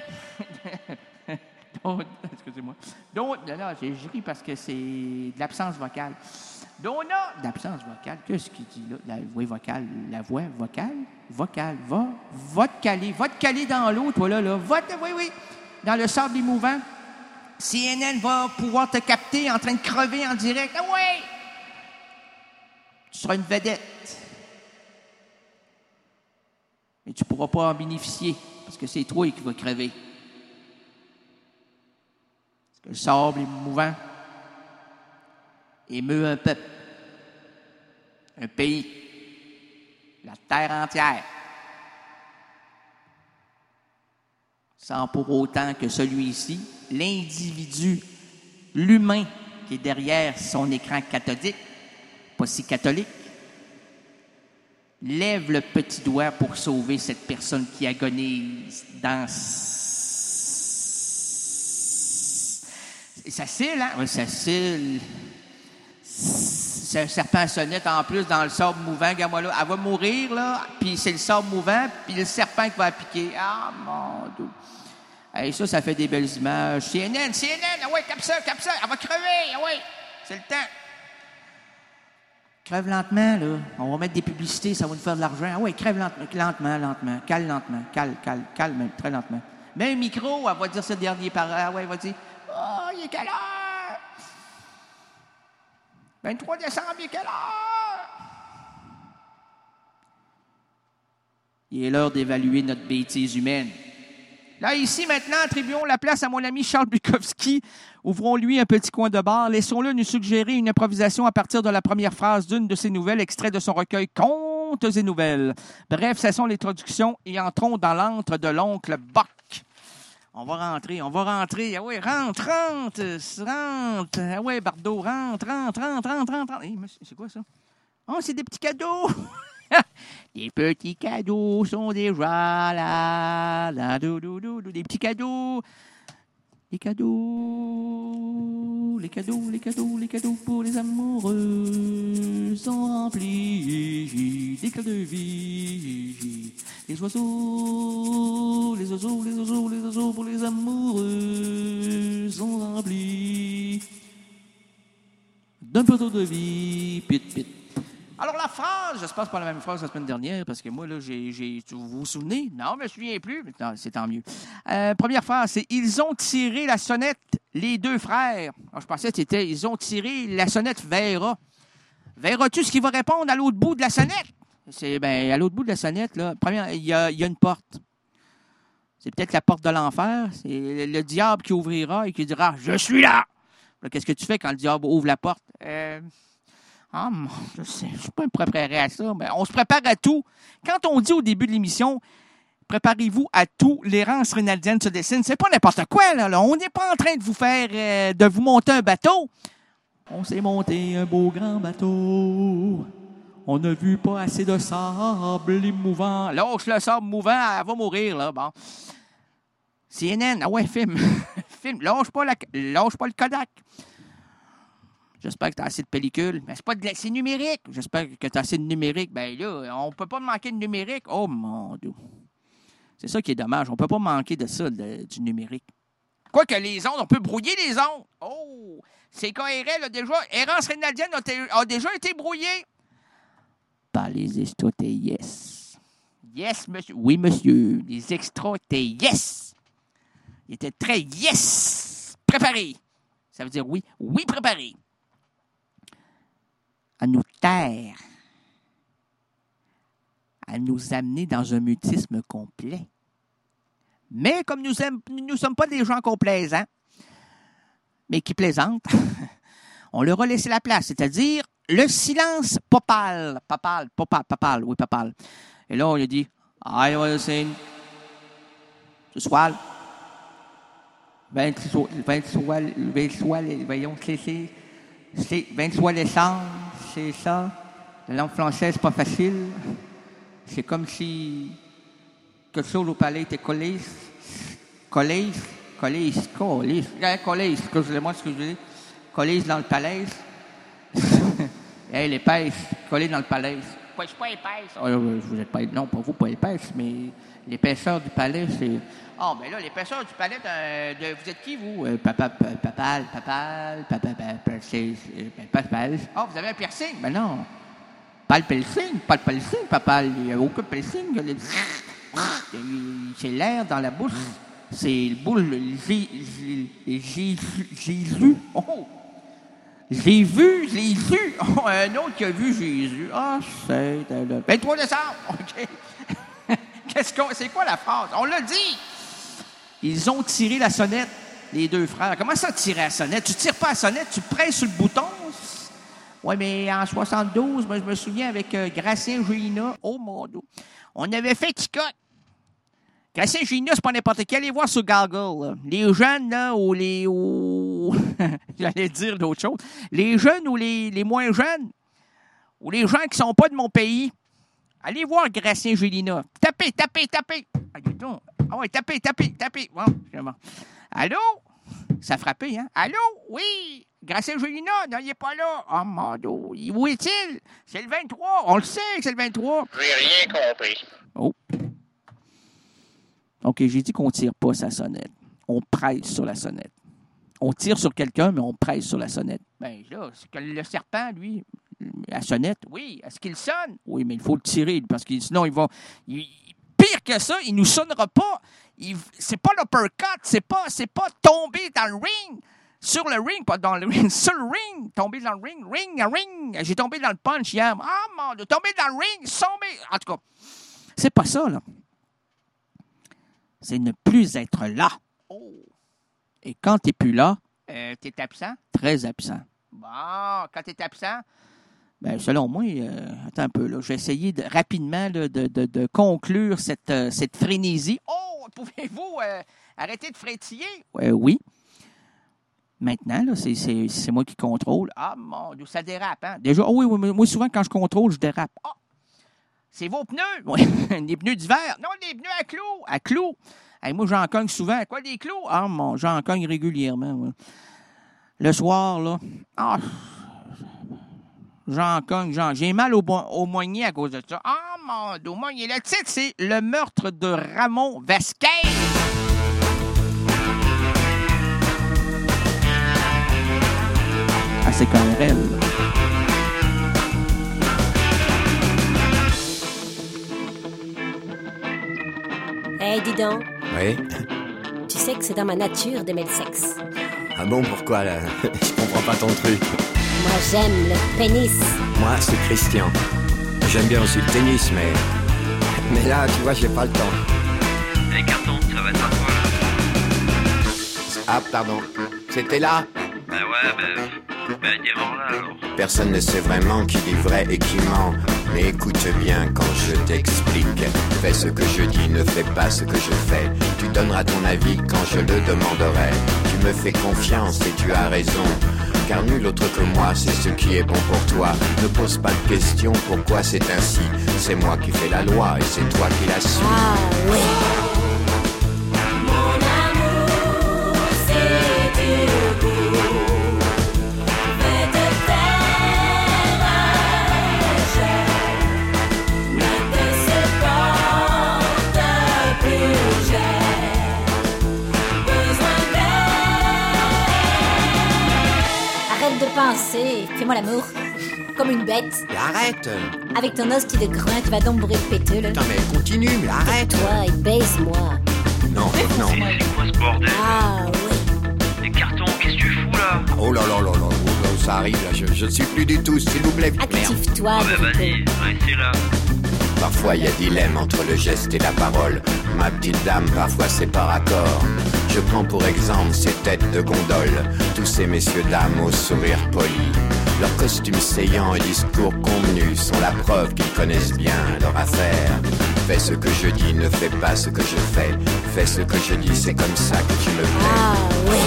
Excusez-moi. Non, je ris parce que c'est de l'absence vocale. Dona! D'absence vocale. Qu'est-ce qu'il dit là? La voix vocale. La voix vocale? Vocale. Va te caler. Va te caler dans l'eau, toi là. Oui. Dans le sable émouvant. CNN va pouvoir te capter en train de crever en direct. Ah oui! Tu seras une vedette. Mais tu ne pourras pas en bénéficier parce que c'est toi qui vas crever. Parce que le sable émouvant émeut un peuple, un pays, la terre entière, sans pour autant que celui-ci, l'individu, l'humain qui est derrière son écran cathodique, pas si catholique, lève le petit doigt pour sauver cette personne qui agonise dans... Ça cille, hein? Oui, ça cille. C'est un serpent à sonnette en plus dans le sable mouvant. Regarde-moi là, elle va mourir, là, puis c'est le sable mouvant, puis le serpent qui va la piquer. Ah, mon Dieu. Hey, ça fait des belles images. CNN, ah ouais, cap ça, elle va crever, ah ouais, c'est le temps. Crève lentement, là. On va mettre des publicités, ça va nous faire de l'argent. Ah oui, crève lentement. Cale lentement. Calme, très lentement. Mets un micro, elle va dire ce dernier par... Ah ouais, elle va dire... Oh, il est quelle heure? 23 décembre, il est quelle heure? Il est l'heure d'évaluer notre bêtise humaine. Là, ici, maintenant, attribuons la place à mon ami Charles Bukowski. Ouvrons-lui un petit coin de bar. Laissons-le nous suggérer une improvisation à partir de la première phrase d'une de ses nouvelles, extrait de son recueil Contes et nouvelles. Bref, cessons les traductions et entrons dans l'antre de l'oncle Bock. On va rentrer. Ah oui, rentre. Ah oui, Bardot, rentre. Hey, c'est quoi ça? Oh, c'est des petits cadeaux. Les petits cadeaux sont déjà là. Des petits cadeaux. Les cadeaux pour les amoureux sont remplis d'éclats de vie. Les oiseaux pour les amoureux sont remplis d'un plateau de vie. Pit. Alors, la phrase, j'espère que c'est pas la même phrase la semaine dernière, parce que moi, là, vous vous souvenez? Non, je me souviens plus, mais non, c'est tant mieux. Première phrase, c'est « Ils ont tiré la sonnette, les deux frères. » Alors, je pensais que c'était « Ils ont tiré la sonnette Vera. » Verras-tu ce qui va répondre à l'autre bout de la sonnette? À l'autre bout de la sonnette, là, première, il y a une porte. C'est peut-être la porte de l'enfer. C'est le diable qui ouvrira et qui dira « Je suis là! » Qu'est-ce que tu fais quand le diable ouvre la porte? Je sais, je ne suis pas préparé à ça, mais on se prépare à tout. Quand on dit au début de l'émission, Préparez-vous à tout. L'errance rénaldienne se dessine. C'est pas n'importe quoi, là. On n'est pas en train de vous faire... de vous monter un bateau. On s'est monté un beau grand bateau. On n'a vu pas assez de sable émouvant. Lâche le sable mouvant, elle va mourir, là. Bon. CNN, ah ouais, film. Film. Lâche pas le Kodak. J'espère que tu as assez de pellicule. Mais c'est numérique. J'espère que tu as assez de numérique. Ben là, on peut pas manquer de numérique. Oh mon Dieu. C'est ça qui est dommage. On peut pas manquer de ça, du numérique. Quoique les ondes, on peut brouiller les ondes. Oh! CKRL a déjà... Errance rénaldienne a déjà été brouillée par les extras étaient yes. Yes, monsieur. Oui, monsieur. Les extras étaient yes. Ils étaient très yes. Préparés. Ça veut dire oui. Oui, préparés. À nous taire, à nous amener dans un mutisme complet. Mais comme nous ne sommes pas des gens complaisants, mais qui plaisantent, on leur a laissé la place, c'est-à-dire le silence papal. Papal. Et là, on lui a dit, I will sing, ce soir, 23 décembre, c'est ça. La langue française, c'est pas facile. C'est comme si quelque chose au palais était collé. Excusez-moi ce que je dis. Collé dans le palais. Hey, l'épaisse, collé dans le palais. Je suis pas épaisse. Oh, vous êtes pas, non, pas vous, pas épaisse, mais l'épaisseur du palais, c'est... Ah, ben là, l'épaisseur du palais, vous êtes qui, vous? Papal. Ah, vous avez un piercing? Ben non. Pas le piercing, papal. Il n'y a aucun piercing. C'est l'air dans la bouche. C'est le boule, Jésus. Oh! J'ai vu Jésus. Oh, un autre qui a vu Jésus. Ah, c'est le 23 décembre. OK. C'est quoi la phrase? On l'a dit. Ils ont tiré la sonnette, les deux frères. Comment ça, tirer la sonnette? Tu tires pas la sonnette, tu presses sur le bouton. Oui, mais en 72, moi, je me souviens avec Gracien Gélina. Oh, mon Dieu. On avait fait Ticotte. Gracien Gélina, c'est pas n'importe qui. Allez voir sur Google. Là. Les jeunes, là, ou les... J'allais dire d'autres choses. Les jeunes ou les moins jeunes, ou les gens qui sont pas de mon pays, allez voir Gracien Gélina. Tapez. Ah oui, tapez. Bon, c'est bon. Allô? Ça frappait, hein? Allô? Oui! Gracien Gélina, non, il n'est pas là. Oh, mon Dieu. Où est-il? C'est le 23. On le sait que c'est le 23.
J'ai rien compris.
Oh. OK, j'ai dit qu'on ne tire pas sa sonnette. On presse sur la sonnette. On tire sur quelqu'un, mais on presse sur la sonnette. Bien là, c'est que le serpent, lui, la sonnette, oui. Est-ce qu'il sonne? Oui, mais il faut le tirer, parce que sinon, il va... Pire que ça, il ne nous sonnera pas. C'est pas l'uppercut, c'est pas tomber dans le ring. Sur le ring, pas dans le ring, sur le ring. Tomber dans le ring. J'ai tombé dans le punch hier. Ah, mon Dieu, tomber dans le ring, tomber. En tout cas, c'est pas ça, là. C'est ne plus être là. Oh. Et quand tu n'es plus là, tu es absent? Très absent. Bon, quand tu es absent, ben, selon moi, attends un peu, là, je vais essayer rapidement de conclure cette frénésie. Oh, pouvez-vous arrêter de frétiller? Oui. Maintenant, là, c'est moi qui contrôle. Ah, mon Dieu, ça dérape, hein? Déjà, oui, moi, souvent, quand je contrôle, je dérape. Ah! C'est vos pneus! Oui, des pneus d'hiver. Non, des pneus à clous. À clous. Hey, moi, j'en cogne souvent. Quoi, des clous? Ah, j'en cogne régulièrement. Ouais. Le soir, là, j'en cogne. J'ai mal au moignet à cause de ça. Ah, mon Dieu, moignet. Le titre, c'est « Le meurtre de Ramon Vasquez ». À CKRL.
Hey, dis donc.
Oui.
Tu sais que c'est dans ma nature d'aimer le sexe.
Ah bon, pourquoi là? Je comprends pas ton truc.
Moi, j'aime le pénis.
Moi, c'est Christian. J'aime bien aussi le tennis, mais là, tu vois, j'ai pas le temps.
Les cartons, ça va être à toi là.
Ah, pardon. C'était là?
Ben ouais, il est mort là alors.
Personne ne sait vraiment qui dit vrai et qui ment. Mais écoute bien quand je t'explique. Fais ce que je dis, ne fais pas ce que je fais. Tu donneras ton avis quand je le demanderai. Tu me fais confiance et tu as raison. Car nul autre que moi sait ce qui est bon pour toi. Ne pose pas de questions, pourquoi c'est ainsi. C'est moi qui fais la loi et c'est toi qui la suis.
Ah oui. De penser, fais-moi l'amour, comme une bête.
Mais arrête.
Avec ton hostie de grain, tu vas donc bourrer le péteux, là.
Putain mais continue, mais arrête.
Toi et baise-moi.
Non, non.
C'est quoi ce bordel?
Ah oui.
Des cartons, qu'est-ce que tu fous là?
Oh là là là là, oh, ça arrive là, je ne suis plus du tout, s'il vous plaît.
Active-toi,
vas-y, restez là.
Parfois il y a dilemme entre le geste et la parole. Ma petite dame, parfois c'est par accord. Je prends pour exemple ces têtes de gondole. Tous ces messieurs dames au sourire poli. Leurs costumes saillants et discours convenus sont la preuve qu'ils connaissent bien leur affaire. Fais ce que je dis, ne fais pas ce que je fais. Fais ce que je dis, c'est comme ça que tu me plais.
Ah oui.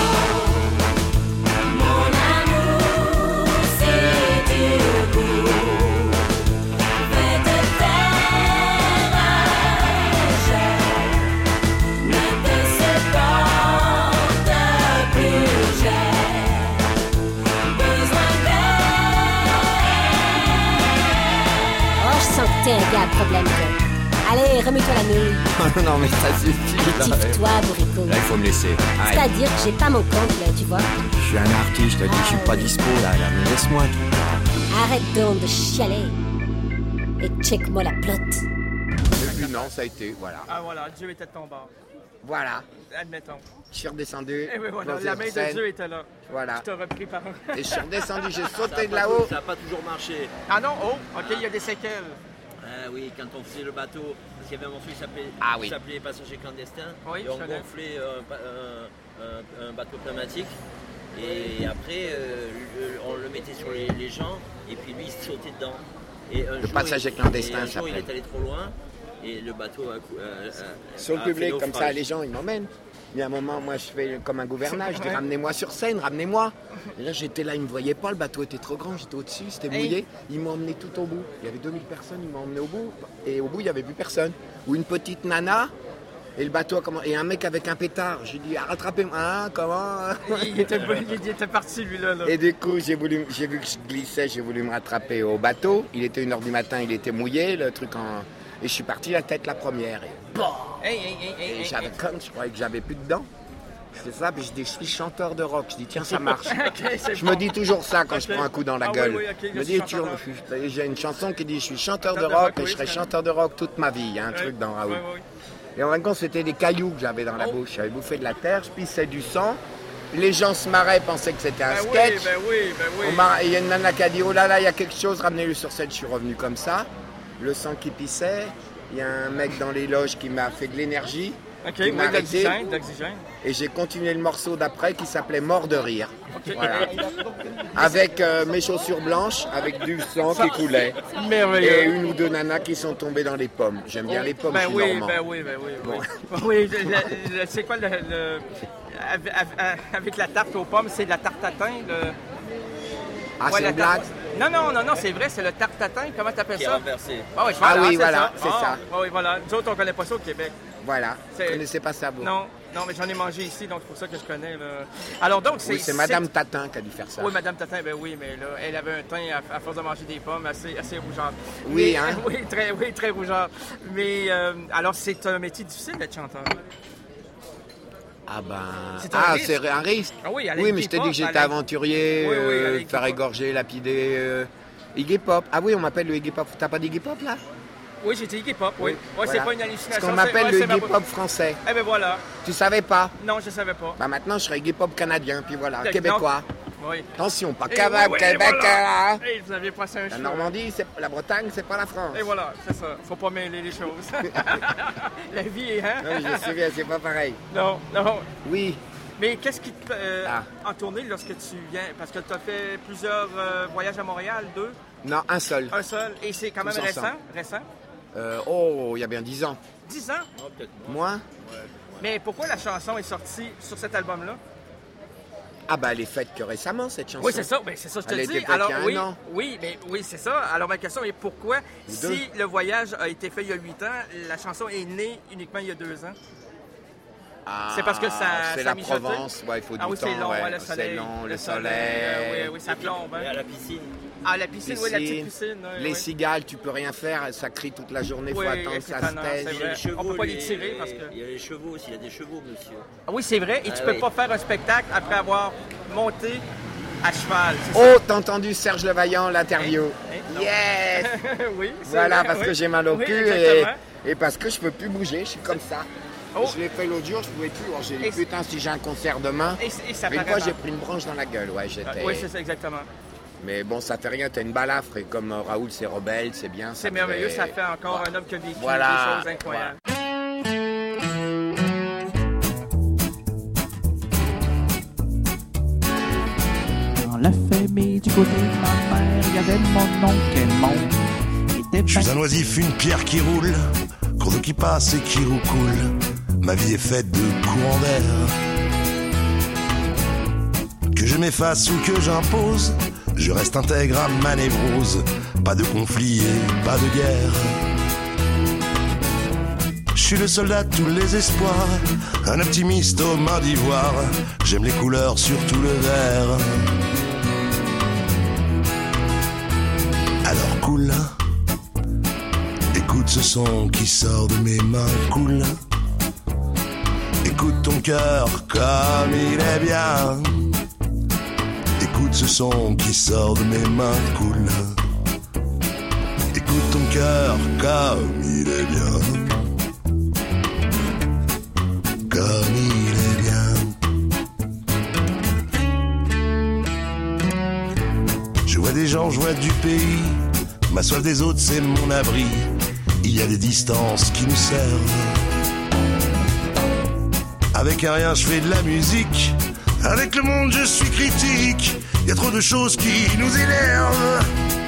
T'es un gars à problème, toi. Allez, remets-toi la nouille.
Non mais ça suffit là.
Active-toi, bourrico.
Là il faut me laisser. Arrête.
C'est-à-dire que j'ai pas mon compte, là, tu vois.
Je suis un artiste, je te dis, je suis pas dispo là, mais laisse-moi tout.
Arrête donc de chialer. Et check-moi la plotte.
Non, ça a été, voilà.
Ah voilà, Dieu était de ton bord.
Voilà.
Admettons.
Je suis redescendu.
Et oui, voilà, la main de Dieu était là.
Voilà.
Je t'ai repris par un.
Et je suis redescendu, j'ai sauté de là-haut.
Ça n'a pas toujours marché.
Ah non, oh, ok, il y a des séquelles.
Oui, quand on faisait le bateau, parce qu'il y avait un morceau qui s'appelait Les Passagers Clandestins,
oui,
et on gonflait un bateau pneumatique, et après on le mettait sur les gens, et puis lui il se sautait dedans. Et
le passager clandestin, ça
il est allé trop loin, et le bateau
sur le public, comme ça, les gens ils m'emmènent. Il y a un moment, moi, je fais comme un gouvernage, je dis ramenez-moi sur scène, ramenez-moi. Et là, j'étais là, ils ne me voyaient pas, le bateau était trop grand, j'étais au-dessus, c'était mouillé. Ils m'ont emmené tout au bout. Il y avait 2000 personnes, ils m'ont emmené au bout. Et au bout, il n'y avait plus personne. Ou une petite nana, et le bateau, et un mec avec un pétard. J'ai dit, rattrapez-moi, hein, comment
il était parti, lui, là.
Et du coup, j'ai vu que je glissais, j'ai voulu me rattraper au bateau. Il était 1h du matin, il était mouillé, le truc en... Et je suis parti la tête la première. Et bon, et j'avais comme, je croyais que j'avais plus de dents. C'est ça, puis je dis, je suis chanteur de rock. Je dis, tiens, ça marche. Je me dis toujours ça quand je prends un coup dans la gueule. Je me dis, j'ai une chanson qui dit, je suis chanteur de rock et je serai chanteur de rock toute ma vie. Il y a un truc dans Raoul. Et en fin de compte, c'était des cailloux que j'avais dans la bouche. J'avais bouffé de la terre, je pissais du sang. Les gens se marraient, pensaient que c'était un sketch. Et il y a une nana qui a dit, oh là là, il y a quelque chose, ramenez-le sur scène. Je suis revenu comme ça. Le sang qui pissait, il y a un mec dans les loges qui m'a fait de l'énergie, qui m'a arrêté, et j'ai continué le morceau d'après qui s'appelait Mort de rire, voilà. Avec mes chaussures blanches, avec du sang qui coulait, et une ou deux nanas qui sont tombées dans les pommes. J'aime bien les pommes, je suis normand.
Oui, c'est quoi avec la tarte aux pommes, c'est de la tarte tatin,
Ah, c'est une blague?
Non, c'est vrai, c'est le tarte tatin. Comment t'appelles ça?
Qui est renversé.
Oui, voilà, c'est ça.
Oui, voilà. Nous autres, on connaît pas ça au Québec.
Voilà, vous ne connaissez pas ça, vous?
Non, mais j'en ai mangé ici, donc c'est pour ça que je connais. Là. Alors, donc, c'est...
Oui, c'est Madame Tatin qui a dû faire ça.
Oui, Madame Tatin, ben oui, mais là, elle avait un teint, à force de manger des pommes, assez rougeard.
Oui,
mais,
hein?
Oui, très rougeard. Mais, alors, c'est un métier difficile d'être chanteur.
Ah ben...
C'est
un risque.
Ah oui,
mais je t'ai dit que j'étais aventurier, faire égorger, lapider... Iggy Pop. Ah oui, on m'appelle le Iggy Pop. T'as pas d'Iggy Pop, là?
Oui, j'ai dit Iggy Pop, oui. Voilà. C'est pas une hallucination.
Ce qu'on m'appelle le Iggy Pop français.
Eh ben voilà.
Tu savais pas?
Non, je savais pas.
Bah maintenant, je serai Iggy Pop canadien, puis voilà, québécois.
Oui.
Attention, pas Québec,
voilà. Vous avez passé un
La Normandie, c'est la Bretagne, c'est pas la France.
Et voilà, c'est ça. Faut pas mêler les choses. La vie est, hein?
Non, je sais bien, c'est pas pareil.
Non.
Oui.
Mais qu'est-ce qui te en tournée lorsque tu viens? Parce que tu as fait plusieurs voyages à Montréal, 2?
Non, un seul.
Un seul. Et c'est quand même
Tous
récent?
ensemble.
Récent?
Il y a bien 10 ans.
10 ans?
Oh, peut-être
Moins?
Mais pourquoi la chanson est sortie sur cet album-là?
Ah ben, elle est faite que récemment, cette chanson.
Oui, c'est ça. Ben, c'est ça, je te
Elle a
dis.
été faite
Alors,
il y a un an.
Oui, c'est ça. Alors, ma question est pourquoi, si le voyage a été fait il y a 8 ans, la chanson est née uniquement il y a 2 ans?
Ah,
c'est parce que ça
c'est
ça
la
mijoté?
Provence, ouais, il faut du
Ah oui,
temps.
c'est long,
ouais,
le soleil.
C'est long, le
soleil.
soleil.
Oui, ça plombe. Hein?
Et à la piscine.
Ah, la piscine, oui, la petite piscine.
Les cigales, tu peux rien faire, ça crie toute la journée, il faut attendre que ça se taise.
On peut pas les tirer parce que...
Il y a les chevaux aussi, il y a des chevaux, monsieur.
Ah oui, c'est vrai, et tu peux pas faire un spectacle après avoir monté à cheval.
Oh, t'as entendu Serge Levaillant, l'interview? Yes!
Oui,
voilà,
vrai,
parce
oui.
que j'ai mal au
Oui,
cul et parce que je peux plus bouger, je suis comme ça.
Oh.
Je l'ai fait l'autre jour, je pouvais plus. Alors j'ai dit, putain, si j'ai un concert demain.
Et ça
mais une
paraît
fois, j'ai
mal.
pris une branche dans la gueule, ouais, j'étais.
Oui, c'est ça, exactement.
Mais bon, ça fait rien, t'as une balafre et comme Raoul, c'est rebelle, c'est bien.
C'est merveilleux, ça fait encore un homme qui a vécu des choses incroyables.
Dans la famille du côté de ma mère, il y avait mon oncle.
Je suis un oisif, une pierre qui roule, cours d'eau qui passe et qui roucoule. Ma vie est faite de courants d'air. Que je m'efface ou que j'impose, je reste intègre à ma névrose. Pas de conflit et pas de guerre. Je suis le soldat de tous les espoirs, un optimiste aux mains d'ivoire. J'aime les couleurs, surtout le vert. Alors cool, écoute ce son qui sort de mes mains, cool. Écoute ton cœur comme il est bien. Écoute ce son qui sort de mes mains, cool. Écoute ton cœur comme il est bien. Comme il est bien. Je vois des gens, je vois du pays. Ma soif des autres, c'est mon abri. Il y a des distances qui nous servent. Avec un rien, je fais de la musique. Avec le monde, je suis critique. Il y a trop de choses qui nous énervent.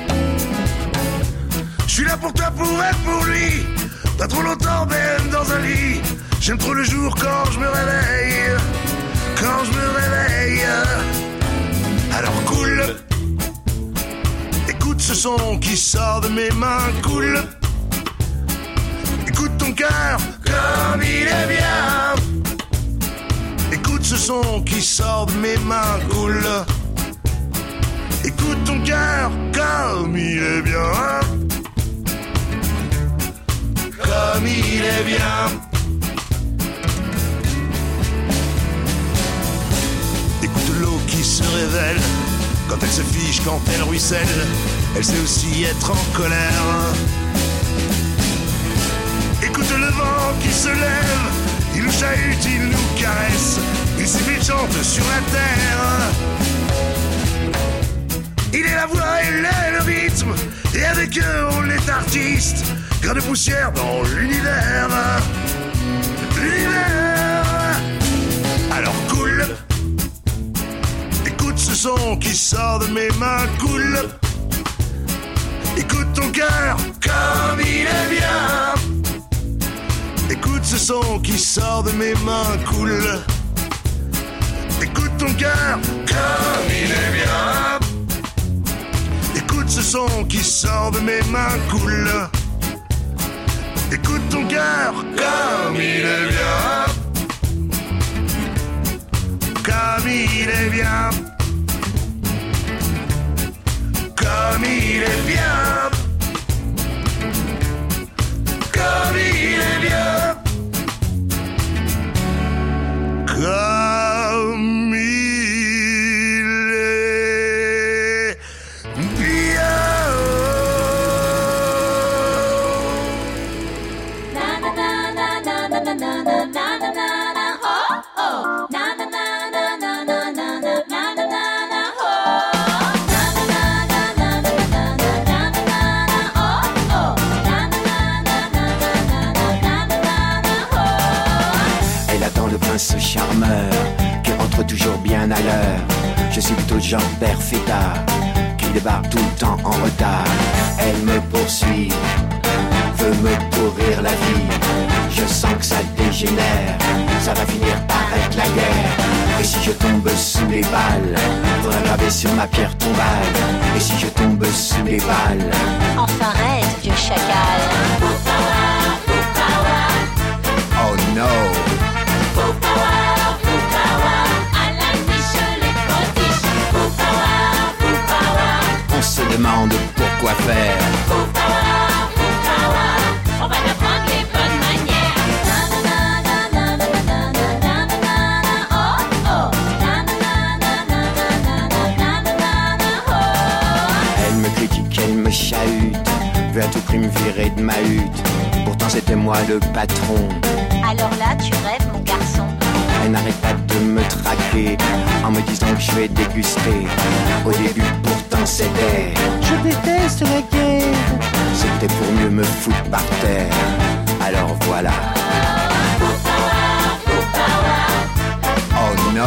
Je suis là pour toi, pour être pour lui. Pas trop longtemps, même dans un lit. J'aime trop le jour quand je me réveille. Quand je me réveille. Alors cool. Écoute ce son qui sort de mes mains, cool. Écoute ton cœur comme il est bien. Écoute ce son qui sort de mes mains, cool. Écoute ton cœur comme il est bien. Comme il est bien. Écoute l'eau qui se révèle quand elle se fiche, quand elle ruisselle. Elle sait aussi être en colère. Écoute le vent qui se lève. Il nous chahute, il nous caresse. Il s'y chante sur la terre. Il est la voix, il est le rythme. Et avec eux on est artiste. Grain de poussière dans l'univers. L'univers. Alors cool. Écoute ce son qui sort de mes mains, cool. Écoute ton cœur comme il est bien. Écoute ce son qui sort de mes mains, cool. Écoute ton cœur comme il est bien. Écoute ce son qui sort de mes mains, cool. Écoute ton cœur comme il est bien. Comme il est bien. Comme il est bien. Comme il est bien. Comme il est bien.
Elle attend le prince charmeur qui rentre toujours bien à l'heure. Je suis plutôt le genre père fêtard qui débarque tout le temps en retard. Elle me poursuit, veut me pourrir la vie. Je sens que ça dégénère, ça va finir par être la guerre. Et si je tombe sous les balles, faudra graver sur ma pierre tombale. Et si je tombe sous les balles,
Enfin arrête, vieux chacal.
oh no. On se demande pourquoi faire.
On va apprendre les bonnes manières.
Elle me critique, elle me chahute, veut à tout prix me virer de ma hutte. Pourtant c'était moi le patron.
Alors là, tu rêves, mon garçon.
Elle n'arrête pas de me traquer en me disant que je vais déguster. Au début pourtant c'était
Je déteste la guerre.
C'était pour mieux me foutre par terre. Alors voilà. Oh no.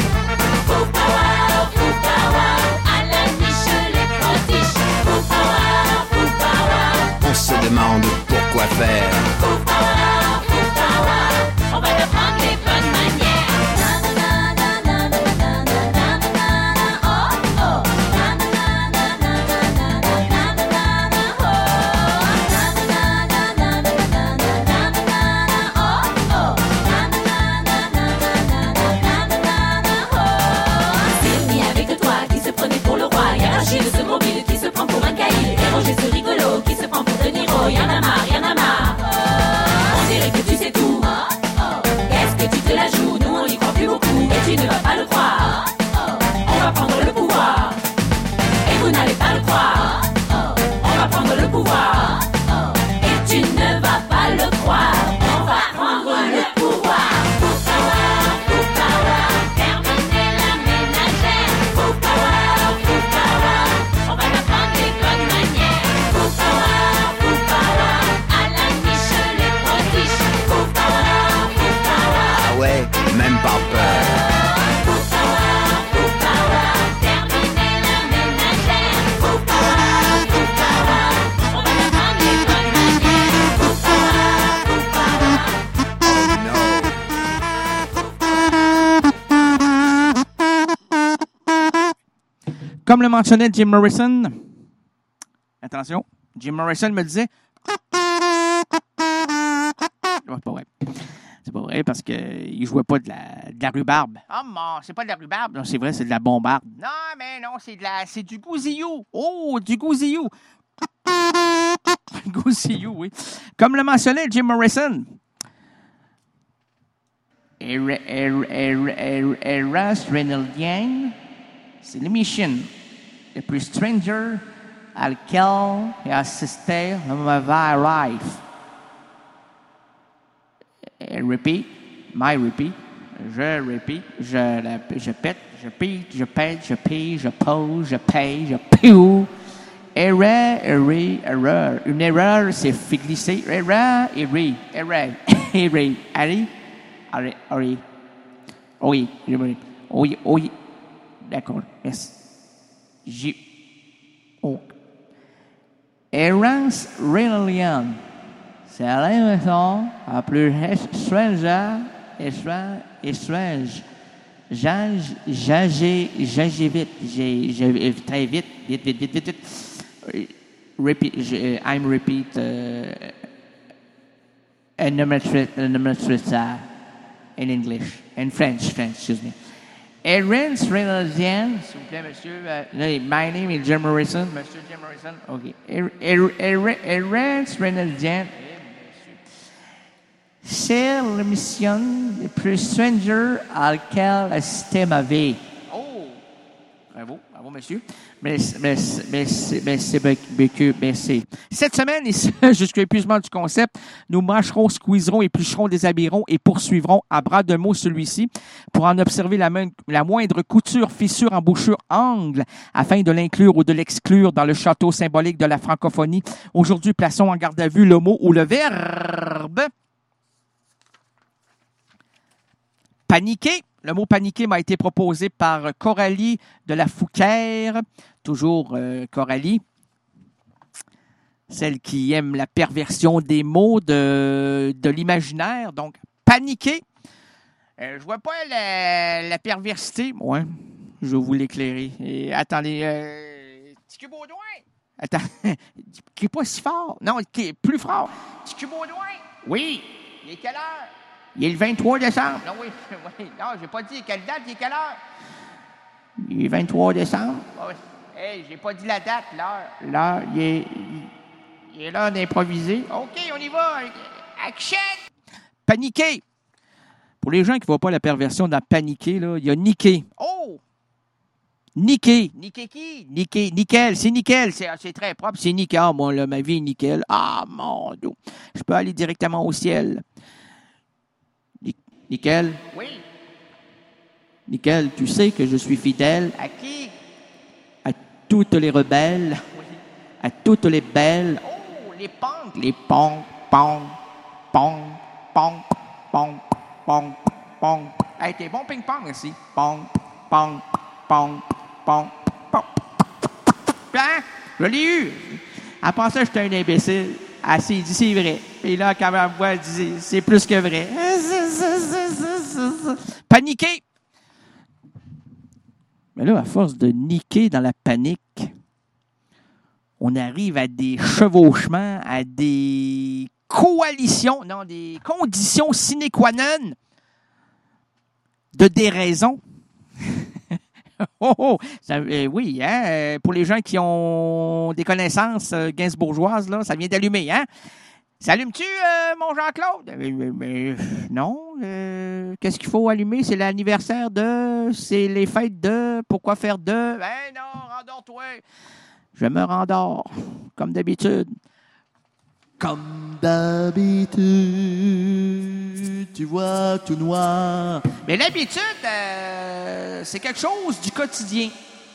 On se demande pourquoi faire.
On va apprendre les bonnes manières. Sylvie avec toi qui se prenait pour le roi. Y'a Rachid ce mobile qui se prend pour un caïd. Et Roger ce rigolo qui se prend pour De Niro. Y'en a marre, y'en a marre. On dirait que tu sais tout. Qu'est-ce que tu te la joues? Nous on y croit plus beaucoup. Et tu ne vas pas le croire. On va prendre le pouvoir. Et vous n'allez pas le croire. On va prendre le pouvoir. Et tu ne vas pas le croire. On va prendre le pouvoir. Terminer la ménagère. On va apprendre les bonnes manières. Alain Michel les prodiges.
Ah ouais, même pas peur.
Terminer la ménagère. On va apprendre les bonnes
Comme le mentionnait Jim Morrison, attention, Jim Morrison me disait... C'est pas vrai. C'est pas vrai parce qu'il jouait pas de la rhubarbe. Ah non, c'est pas de la rhubarbe. Non, c'est vrai, c'est de la bombarde. Non, mais non, c'est du gousillou. Oh, du gousillou. Gousillou, oui. Comme le mentionnait Jim Morrison. Eras Reynoldian, c'est l'émission le plus stranger à laquelle j'ai assisté dans ma life. Repeat, my repeat, je pète, je pite, je pète, je pille, je pose, je paye, je pioue. Erreur. Une erreur, c'est fait glisser. Erreur. Allez. Oui. D'accord. Yes. Errance Reynoldian. C'est l'émission la plus strange. J'ai vite. Très vite. Repeat. I'm repeat. In English. In French, excuse me. Errance Reynoldian, s'il vous plaît, monsieur. My name is Jim Morrison. Monsieur Jim Morrison. OK. Errance Reynoldian. C'est l'émission le plus stranger à laquelle assisté ma vie. Oh! Bravo, monsieur. Merci. Cette semaine, jusqu'à l'épuisement du concept, nous mâcherons, squeezerons, éplucherons, déshabillerons et poursuivrons à bras de mots celui-ci pour en observer la moindre couture, fissure, embouchure, angle, afin de l'inclure ou de l'exclure dans le château symbolique de la francophonie. Aujourd'hui, plaçons en garde à vue le mot ou le verbe. Paniquer. Le mot paniquer m'a été proposé par Coralie de la Fouquière. Toujours Coralie. Celle qui aime la perversion des mots de l'imaginaire. Donc, paniquer. Je vois pas la perversité. Ouais, je vais vous l'éclairer. Et attendez, Petit Baudouin. Attends, qui est pas si fort. Non, qui est plus fort. Petit Baudouin. Oui. Il est quelle heure? Il est le 23 décembre. Non, oui. Non, j'ai pas dit quelle date, il est quelle heure? Il est 23 décembre. Oui. Hey, j'ai pas dit la date, l'heure. L'heure, il est l'heure d'improviser. OK, on y va. Action! Paniquer. Pour les gens qui ne voient pas la perversion dans paniquer, là, il y a niquer. Oh! Niquer. Niquer qui? Niquer. Nickel. C'est nickel. C'est très propre. C'est nickel. Ah, moi, là, ma vie est nickel. Ah, mon Dieu. Je peux aller directement au ciel. Nickel. Oui. Nickel, tu sais que je suis fidèle. À qui? À toutes les rebelles. Oui. À toutes les belles. Oh, les punks. Les punks. Pong. Pong. Pong. Pong. Pong. Pong. Hey, t'es bon ping-pong, merci. Pong. Pong. Pong. Pong. Pong. Hein? Je l'ai eu. Après ça, j'étais un imbécile. Ah, c'est dit, c'est vrai. Et là, quand ma voix disait, c'est plus que vrai. Paniquer. Mais là, à force de niquer dans la panique, on arrive à des chevauchements, à des coalitions, non, des conditions sine qua non de déraison. Oui, hein, pour les gens qui ont des connaissances gainsbourgeoises, là, ça vient d'allumer, hein? S'allume-tu, mon Jean-Claude? Non. Qu'est-ce qu'il faut allumer? C'est l'anniversaire de... C'est les fêtes de... Pourquoi faire de... Ben non, rendors-toi. Je me rendors, comme d'habitude. Comme d'habitude, tu vois tout noir. Mais l'habitude, c'est quelque chose du quotidien.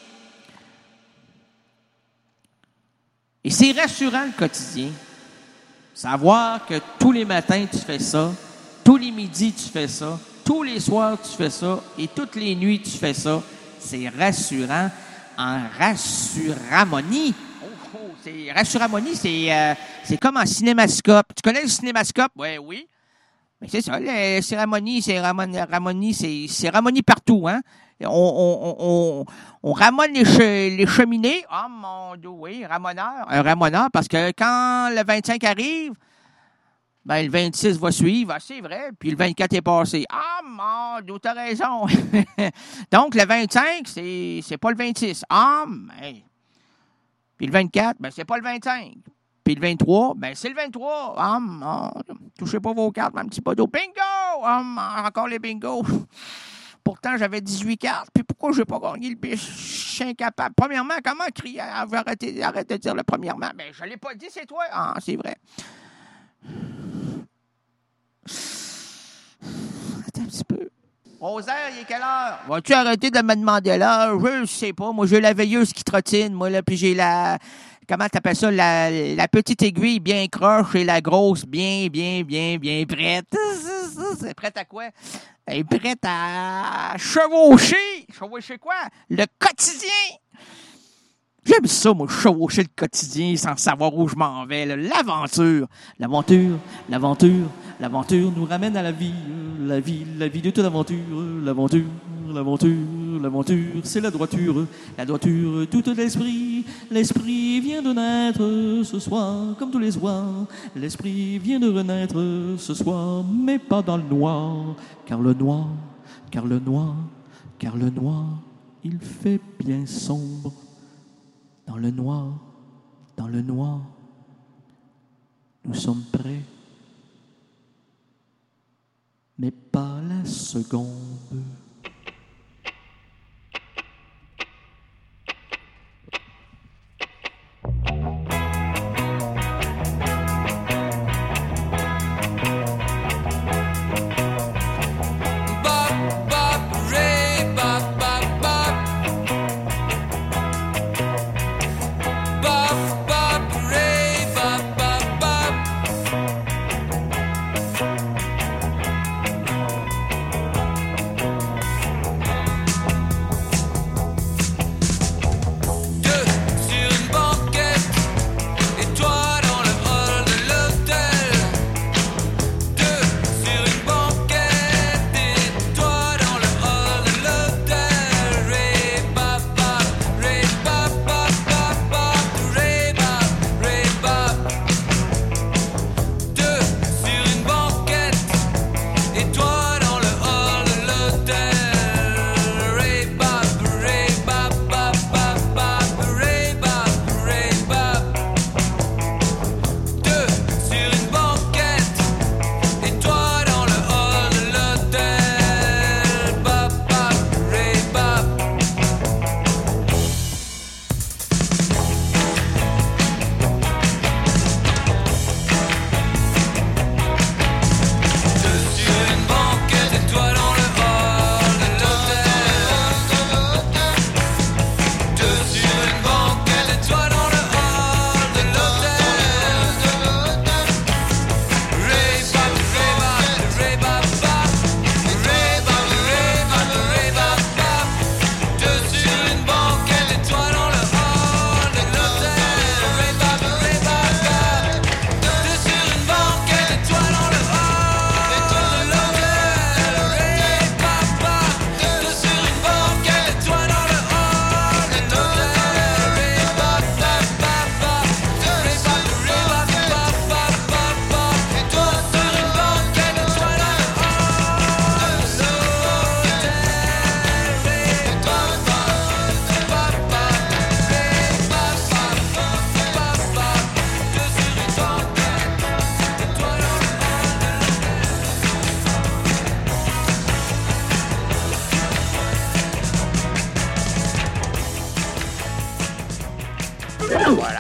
Et c'est rassurant, le quotidien. Savoir que tous les matins, tu fais ça, tous les midis, tu fais ça, tous les soirs, tu fais ça, et toutes les nuits, tu fais ça. C'est rassurant en rassuramonie. C'est rassuramonie, c'est comme en cinémascope. Tu connais le cinémascope? Ouais, oui. Mais c'est ça, les cérémonies, c'est ramonie partout, hein? On ramone les cheminées. Oh mon Dieu, oui, ramoneur. Un ramoneur, parce que quand le 25 arrive, ben le 26 va suivre. Ah, c'est vrai. Puis le 24 est passé. Ah mon Dieu, t'as raison. Donc, le 25, c'est pas le 26. Ah, mais... Puis le 24, ben c'est pas le 25. Puis le 23, ben c'est le 23. Ah, touchez pas vos cartes, mon petit poteau. Bingo! Encore les bingos. Pourtant, j'avais 18 cartes. Puis pourquoi j'ai pas gagné le biche? Je suis incapable. Premièrement, comment crier? Arrête de dire le premièrement. Ben, je l'ai pas dit, c'est toi. Ah, c'est vrai. Attends un petit peu. Rosaire, il est quelle heure? Vas-tu arrêter de me demander l'heure? Je sais pas. Moi, j'ai la veilleuse qui trottine, moi, là, puis j'ai la... Comment t'appelles ça? La petite aiguille bien croche et la grosse bien prête. C'est prête à quoi? Elle est prête à chevaucher. Chevaucher quoi? Le quotidien. J'aime ça, moi, chevaucher le quotidien sans savoir où je m'en vais. Là. L'aventure. L'aventure nous ramène à la vie. La vie de toute aventure. L'aventure, c'est la droiture, toute l'esprit. L'esprit vient de naître ce soir, comme tous les soirs. L'esprit vient de renaître ce soir, mais pas dans le noir. Car le noir, il fait bien sombre. Dans le noir, nous sommes prêts, mais pas la seconde.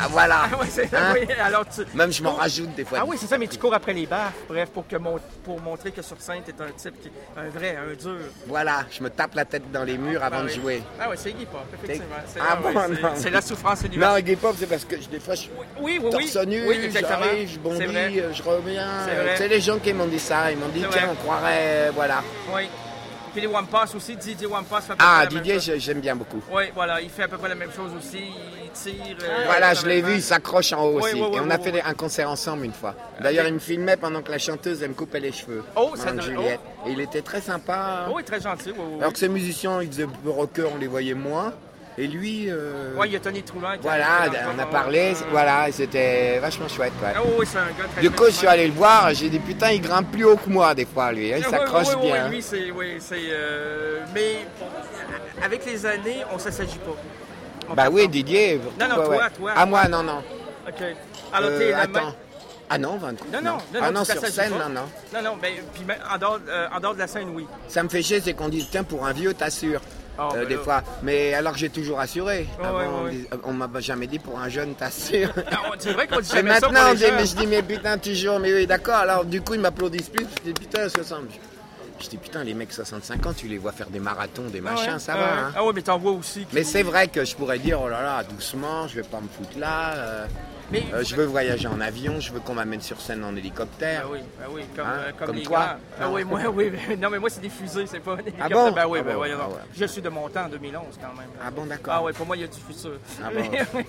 voilà.
Ah, ouais,
Hein?
oui, alors tu...
Même je m'en rajoute des fois.
Ah oui, c'est ça, mais tu cours après les baffes, bref, pour montrer que sur scène, t'es un type qui est un vrai, un dur.
Voilà, je me tape la tête dans les murs avant de jouer.
Ah oui, c'est Iggy Pop, effectivement.
Ah bon, non.
C'est la souffrance universelle.
Non, Iggy Pop, c'est parce que des fois, je suis torse nu, j'arrive, je bondis, je reviens. C'est les gens qui m'ont dit ça, ils m'ont dit, tiens, on croirait, voilà.
Oui. Puis les Wampas aussi, Didier Wampas fait
Didier, j'aime bien beaucoup.
Oui, voilà, il fait à peu près la même chose aussi, il tire...
voilà, je l'ai vu, il s'accroche en haut aussi. Et on a fait un concert ensemble une fois. D'ailleurs, il me filmait pendant que la chanteuse, elle me coupait les cheveux.
Oh, ça
Juliette. Et il était très sympa.
Oui, très gentil.
Alors que ces musiciens, ils faisaient un peu rocker, on les voyait moins. Et lui...
Oui, il y a Tony Troulant.
Voilà, on a parlé, voilà, et c'était vachement chouette. Ouais.
Oh, oui, c'est un gars très...
Du coup, je suis allé le voir, j'ai dit, putain, il grimpe plus haut que moi, des fois, lui. Il s'accroche bien.
Oui, c'est... Mais avec les années, on ne s'assagit pas.
Oui, Didier.
Non, toi.
Ah, moi, non.
OK. Alors, t'es
attends. Ah non, 23. Non, sur scène, non.
Non, puis en dehors de la scène, oui.
Ça me fait chier, c'est qu'on dit, tiens, pour un vieux, t'assures. Des fois, mais alors que j'ai toujours assuré. On m'a jamais dit pour un jeune t'assures.
C'est vrai qu'on dit jamais
mais
ça
maintenant,
pour les jeunes.
Je dis mais putain toujours, mais oui d'accord. Alors du coup ils m'applaudissent plus. Je dis putain 60. Je dis putain les mecs 65 ans tu les vois faire des marathons, des machins, ça va. Hein.
Ah ouais mais t'en vois aussi.
Mais c'est vrai que je pourrais dire oh là là doucement, je vais pas me foutre là. Je veux voyager en avion, je veux qu'on m'amène sur scène en hélicoptère.
Oui, comme les
toi.
Ah oui, moi, oui. Non, mais moi, c'est des fusées, c'est pas des hélicoptères.
Ah bon?
Voyons. Je suis de mon temps, en 2011, quand même.
Ah bon, d'accord.
Ah oui, pour moi, il y a du futur.
Ah bon.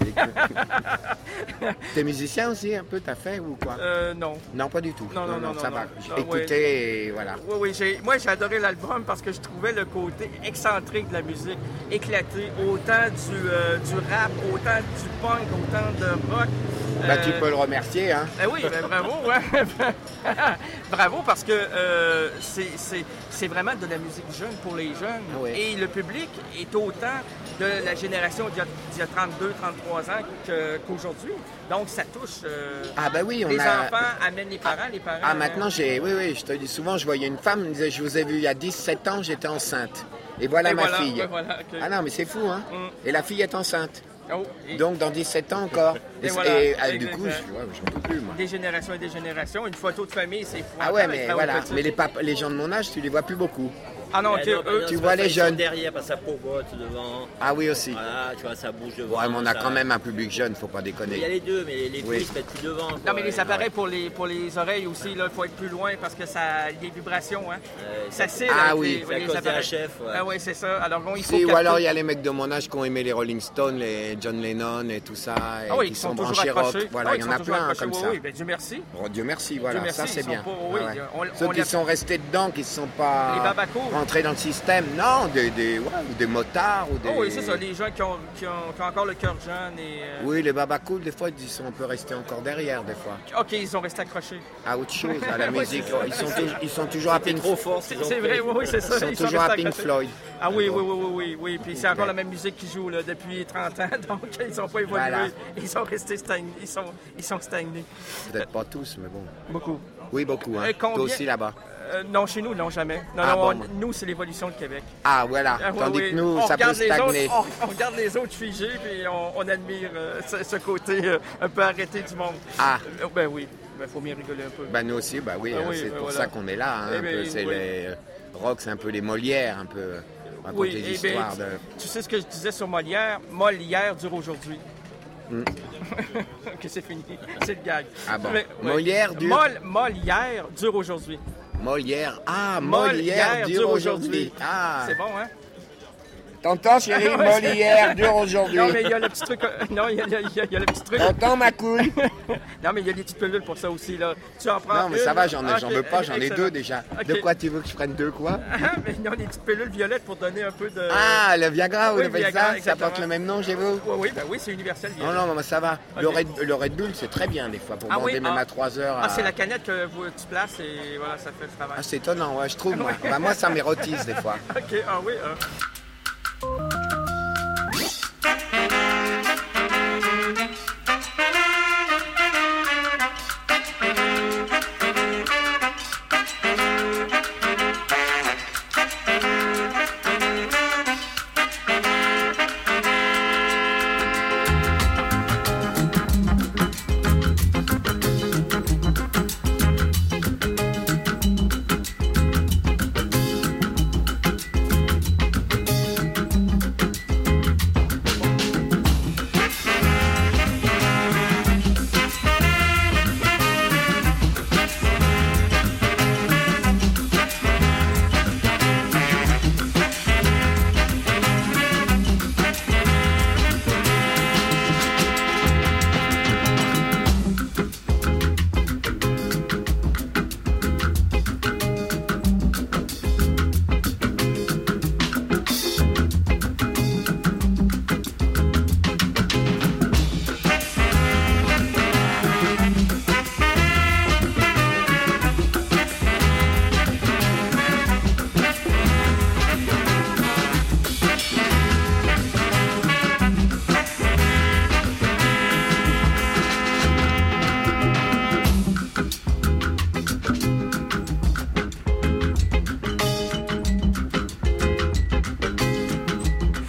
T'es musicien aussi, un peu, t'as fait ou quoi?
Non.
Non, pas du tout.
Non,
ça va. J'ai écouté et voilà.
Oui, moi, j'ai adoré l'album parce que je trouvais le côté excentrique de la musique éclaté. Autant du rap, autant du punk, autant de rock.
Tu peux le remercier, hein?
Oui, bravo, bravo, parce que c'est vraiment de la musique jeune pour les jeunes.
Oui.
Et le public est autant de la génération d'il y a 32, 33 ans qu'aujourd'hui. Donc, ça touche. Les enfants amènent les parents.
Maintenant, je te dis souvent, je voyais une femme, elle me disait, je vous ai vu il y a 17 ans, j'étais enceinte. Et voilà ma fille.
Okay.
Ah non, mais c'est fou, hein? Et la fille est enceinte.
Oh,
donc dans 17 ans encore. Et du coup, j'en peux plus, moi.
Des générations et des générations. Une photo de famille, c'est fou.
Ah ouais, mais voilà. Mais les gens de mon âge, tu les vois plus beaucoup.
Ah non,
tu vois les jeunes.
Derrière, parce que ça pogote devant.
Ah oui, aussi.
Voilà, tu vois, ça bouge devant.
Ouais, mais on a quand même un public jeune, faut pas déconner.
Il y a les deux, mais les bruits se mettent plus devant. Quoi.
Non, mais les appareils pour les oreilles aussi, il faut être plus loin parce que ça, il y a des vibrations, hein. Ça cille.
Ah oui,
les appareils. Chef,
Ah oui, c'est ça. Alors bon, il faut.
Ou alors il y a les mecs de mon âge qui ont aimé les Rolling Stones, les John Lennon et tout ça, et qui sont branchés rock. Voilà, il y en a plein comme ça.
Oui, Dieu merci.
Dieu merci, voilà, ça c'est bien.
Ceux
qui sont restés dedans, qui ne sont pas rentrés dans le système. Non, des motards ou des...
Oh oui, c'est ça, les gens qui ont encore le cœur jeune et...
Oui, les babacools, des fois, ils sont un peu restés encore derrière, des fois.
OK, ils sont restés accrochés.
À autre chose, à la musique. Ils sont toujours à Pink Floyd.
C'est vrai, oui, c'est ça.
Ils sont toujours à Pink Floyd.
Ah oui. Puis c'est encore la même musique qui joue là, depuis 30 ans, donc ils ne sont pas évolués. Voilà. Ils sont restés stagnés. Ils sont stagnés.
Peut-être pas tous, mais bon.
Beaucoup.
Oui, beaucoup. Hein. Toi aussi là-bas.
Non, chez nous, non, jamais. Nous, c'est l'évolution de Québec.
Ah, voilà. Tandis que nous, ça peut stagner.
On regarde les autres figés, puis on admire ce côté un peu arrêté du monde.
Ah.
Ben oui. Il faut bien rigoler un peu.
Nous aussi, c'est pour ça qu'on est là. Hein, c'est les rock, c'est un peu les Molières, un peu. Raconter des histoires de...
Tu sais ce que je disais sur Molière? Molière dure aujourd'hui. Que c'est fini. C'est le gag.
Ah bon? Molière dure...
Molière dure aujourd'hui.
Molière. Ah, Molière dure aujourd'hui. Ah.
C'est bon, hein?
T'entends, chérie? Molière dure aujourd'hui.
Non, mais il y a le petit truc. Non, il y a le petit truc.
T'entends, ma couille?
Non, mais il y a des petites pilules pour ça aussi, là. Tu en prends.
Non, mais ça va, j'en veux pas, j'en ai 2 déjà. De quoi tu veux que je prenne 2, quoi?
Mais non, des petites pilules violettes pour donner un peu de.
Ah, le Viagra, vous appelez ça? Ça porte le même nom chez vous?
Oui, c'est universel.
Non, mais ça va. Le Red Bull, c'est très bien, des fois, pour bander même à 3 heures.
Ah, c'est la canette que tu places et voilà, ça fait le travail.
Ah, c'est étonnant, ouais, je trouve, moi. Moi, ça m'érotise, des fois.
OK, ah oui,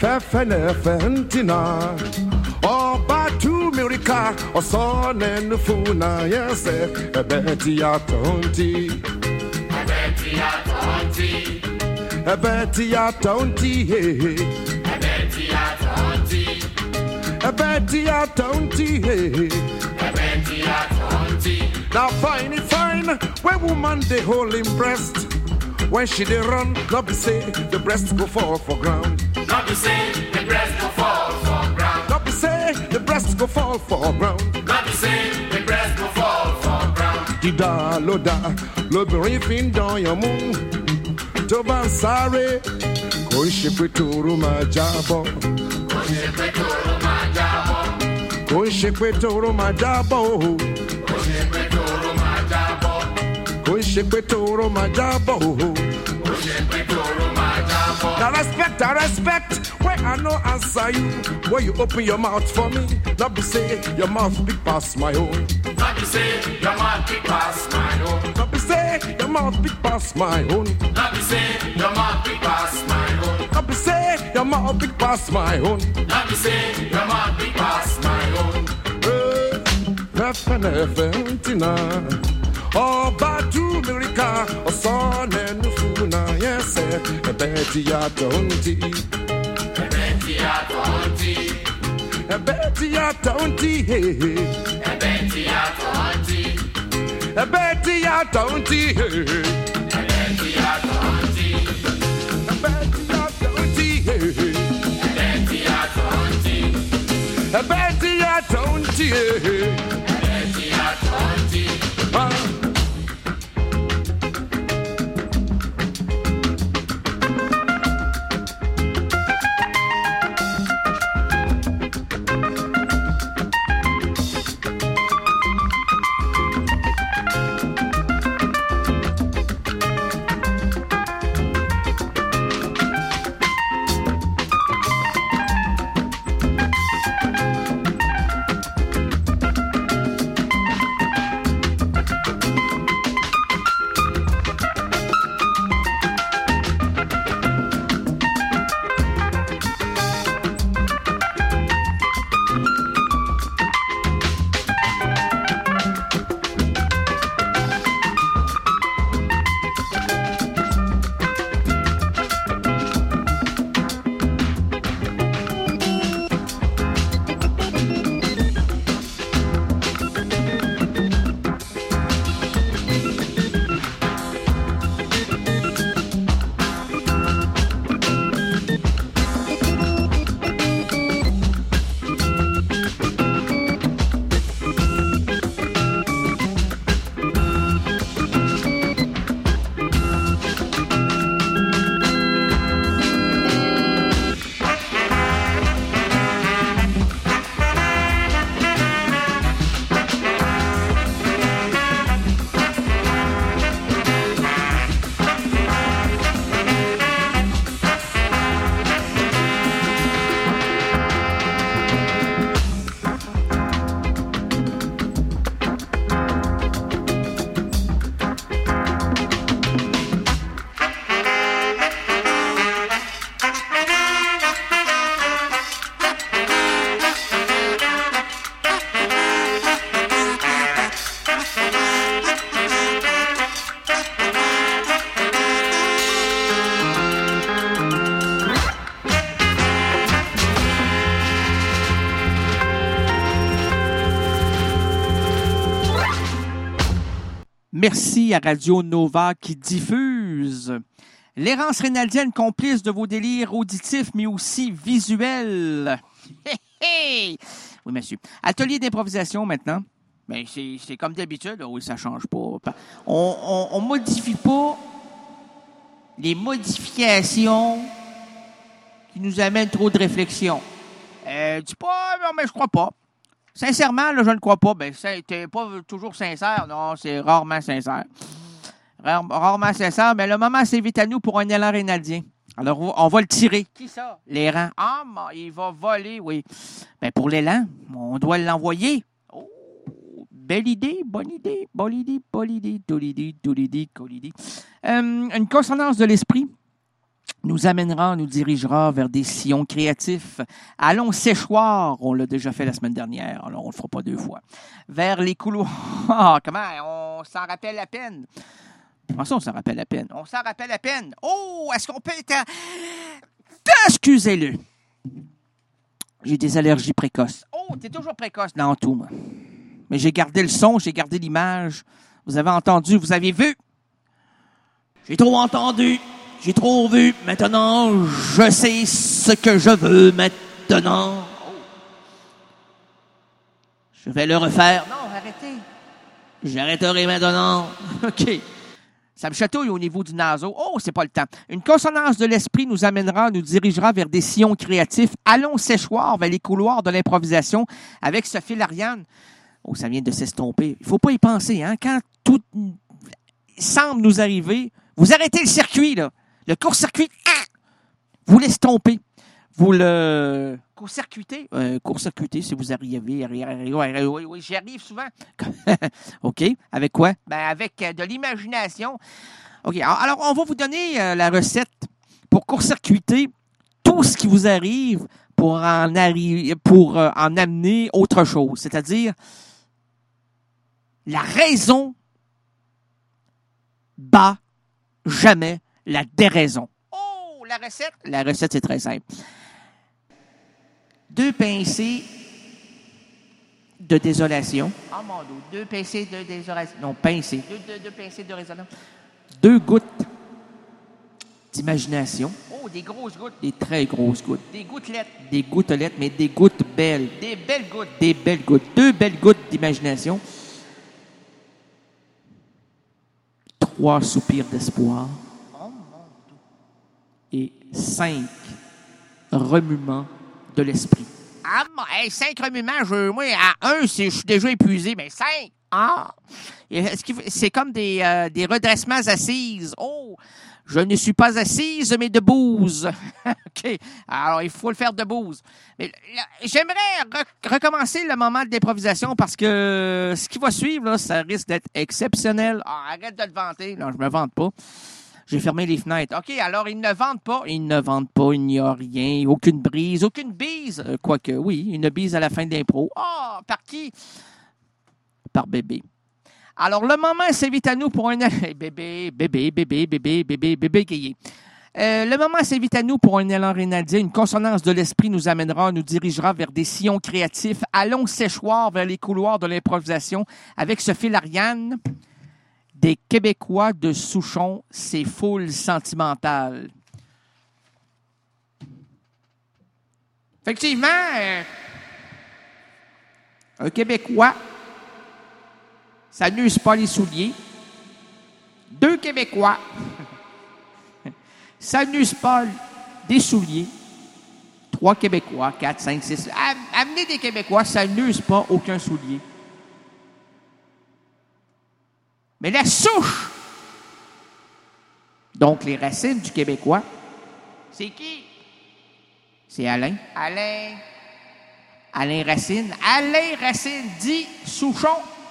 Fefene Fentina, Batu Mirika, Son and Funa, yes, Betty Atonti, Betty Atonti, Betty Atonti, Betty Atonti, Betty Atonti, Betty Atonti. Now fine, when woman they hold him breast. When she dey run, not be say the breast go fall for ground.
Not be say the breast go fall for ground.
Not be say the breast go fall for ground.
Not be say the breast go fall for ground.
Dida loda, l'obìnrin fi ń dán yàn mú. Tó bá ń sáré, kò ń ṣe pé tòró máa jábọ́.
Kò ń ṣe pé tòró máa jábọ́.
Kò ń ṣe pé tòró máa jábọ́ o.
Kò ń ṣe pé tòró máa jábọ́.
Kò ń ṣe pé tòró máa jábọ́ o. I respect, when I no answer you, when you open your mouth for me, not be say your mouth big past my own.
Not be say your mouth big past my own.
Not be say your mouth big past my own.
Not be say your mouth big past my own.
Not be say your mouth big past my own.
Not be say your mouth big past my own.
Fentina. Batu Mirika, Son and Funa, yes, Betty Atonti,
Betty Atonti,
Betty Atonti,
Betty Atonti,
Betty Atonti,
Betty Atonti,
Betty Atonti,
Betty Atonti,
Betty Atonti,
Betty Atonti.
Merci à Radio Nova qui diffuse l'errance rénaldienne, complice de vos délires auditifs, mais aussi visuels. Oui, monsieur. Atelier d'improvisation maintenant. Ben, c'est comme d'habitude. Oui, ça change pas. On modifie pas les modifications qui nous amènent trop de réflexion. Dis pas, non, mais je crois pas. Sincèrement, là, je ne crois pas. Ben, t'es pas toujours sincère. Non, c'est rarement sincère. Rarement sincère, mais le moment s'évite à nous pour un élan rénaldien. Alors, on va le tirer. Qui ça? L'élan. Ah, il va voler, oui. Ben, pour l'élan, on doit l'envoyer. Oh, belle idée, bonne idée, bonne idée, bonne idée, dolidée, dolidée, colidée. Une consonance de l'esprit. nous amènera, nous dirigera vers des sillons créatifs. Allons séchoir, on l'a déjà fait la semaine dernière, alors on le fera pas 2 fois. Vers les couloirs, comment, on s'en rappelle à peine. Comment ça, on s'en rappelle à peine? On s'en rappelle à peine. Oh, est-ce qu'on peut être... Excusez-le. J'ai des allergies précoces. Oh, t'es toujours précoce dans tout, moi. Mais j'ai gardé le son, j'ai gardé l'image. Vous avez entendu, vous avez vu. J'ai trop entendu, j'ai trop vu. Maintenant, je sais ce que je veux maintenant. Oh. Je vais le refaire. Non, arrêtez. J'arrêterai maintenant. OK. Ça me chatouille au niveau du naso. Oh, c'est pas le temps. Une consonance de l'esprit nous amènera, nous dirigera vers des sillons créatifs. Allons séchoir vers les couloirs de l'improvisation avec Sophie Lariane. Oh, ça vient de s'estomper. Il faut pas y penser, hein. Quand tout semble nous arriver, vous arrêtez le circuit, là. Le court-circuit, vous l'estompez. Vous le court-circuitez. Court-circuitez, si vous arrivez. Oui, j'y arrive souvent. OK. Avec quoi? Ben, avec de l'imagination. OK. Alors, on va vous donner la recette pour court-circuiter tout ce qui vous arrive pour en amener autre chose. C'est-à-dire, la raison bat jamais la déraison. Oh, la recette? La recette, c'est très simple. 2 pincées de désolation. Ah, mon Dieu. 2 pincées de désolation. Non, pincées. 2 pincées de désolation. 2 gouttes d'imagination. Oh, des grosses gouttes. Des très grosses gouttes. Des gouttelettes. Des gouttelettes, mais des gouttes belles. Des belles gouttes. Des belles gouttes. 2 belles gouttes d'imagination. 3 soupirs d'espoir. Oh, mon Dieu. Et 5 remuements de l'esprit. Ah, 5 remuements, moi, à 1, je suis déjà épuisé, mais 5! Ah! C'est comme des redressements assises. Oh! Je ne suis pas assise, mais debouse. OK. Alors, il faut le faire debouse. Mais là, j'aimerais recommencer le moment d'improvisation parce que ce qui va suivre, là, ça risque d'être exceptionnel. Ah, arrête de le vanter. Non, je me vante pas. J'ai fermé les fenêtres. OK, alors, ils ne vendent pas. Ils ne vendent pas, il n'y a rien. Aucune brise, aucune bise. Quoique, oui, une bise à la fin de l'impro. Ah, par qui? Par bébé. Alors, le moment s'invite à nous pour un... bébé gayé. Le moment s'invite à nous pour un élan rénaldien. Une consonance de l'esprit nous amènera, nous dirigera vers des sillons créatifs. Allons séchoir vers les couloirs de l'improvisation avec Sophie Lariane. Des Québécois de Souchon, c'est foule sentimentale. Effectivement, un Québécois, ça n'use pas les souliers. 2 Québécois, ça n'use pas des souliers. 3 Québécois, 4, 5, 6. Amenez des Québécois, ça n'use pas aucun soulier. Mais la souche, donc les racines du Québécois, c'est qui? C'est Alain. Alain Racine. Alain Racine dit Souchon.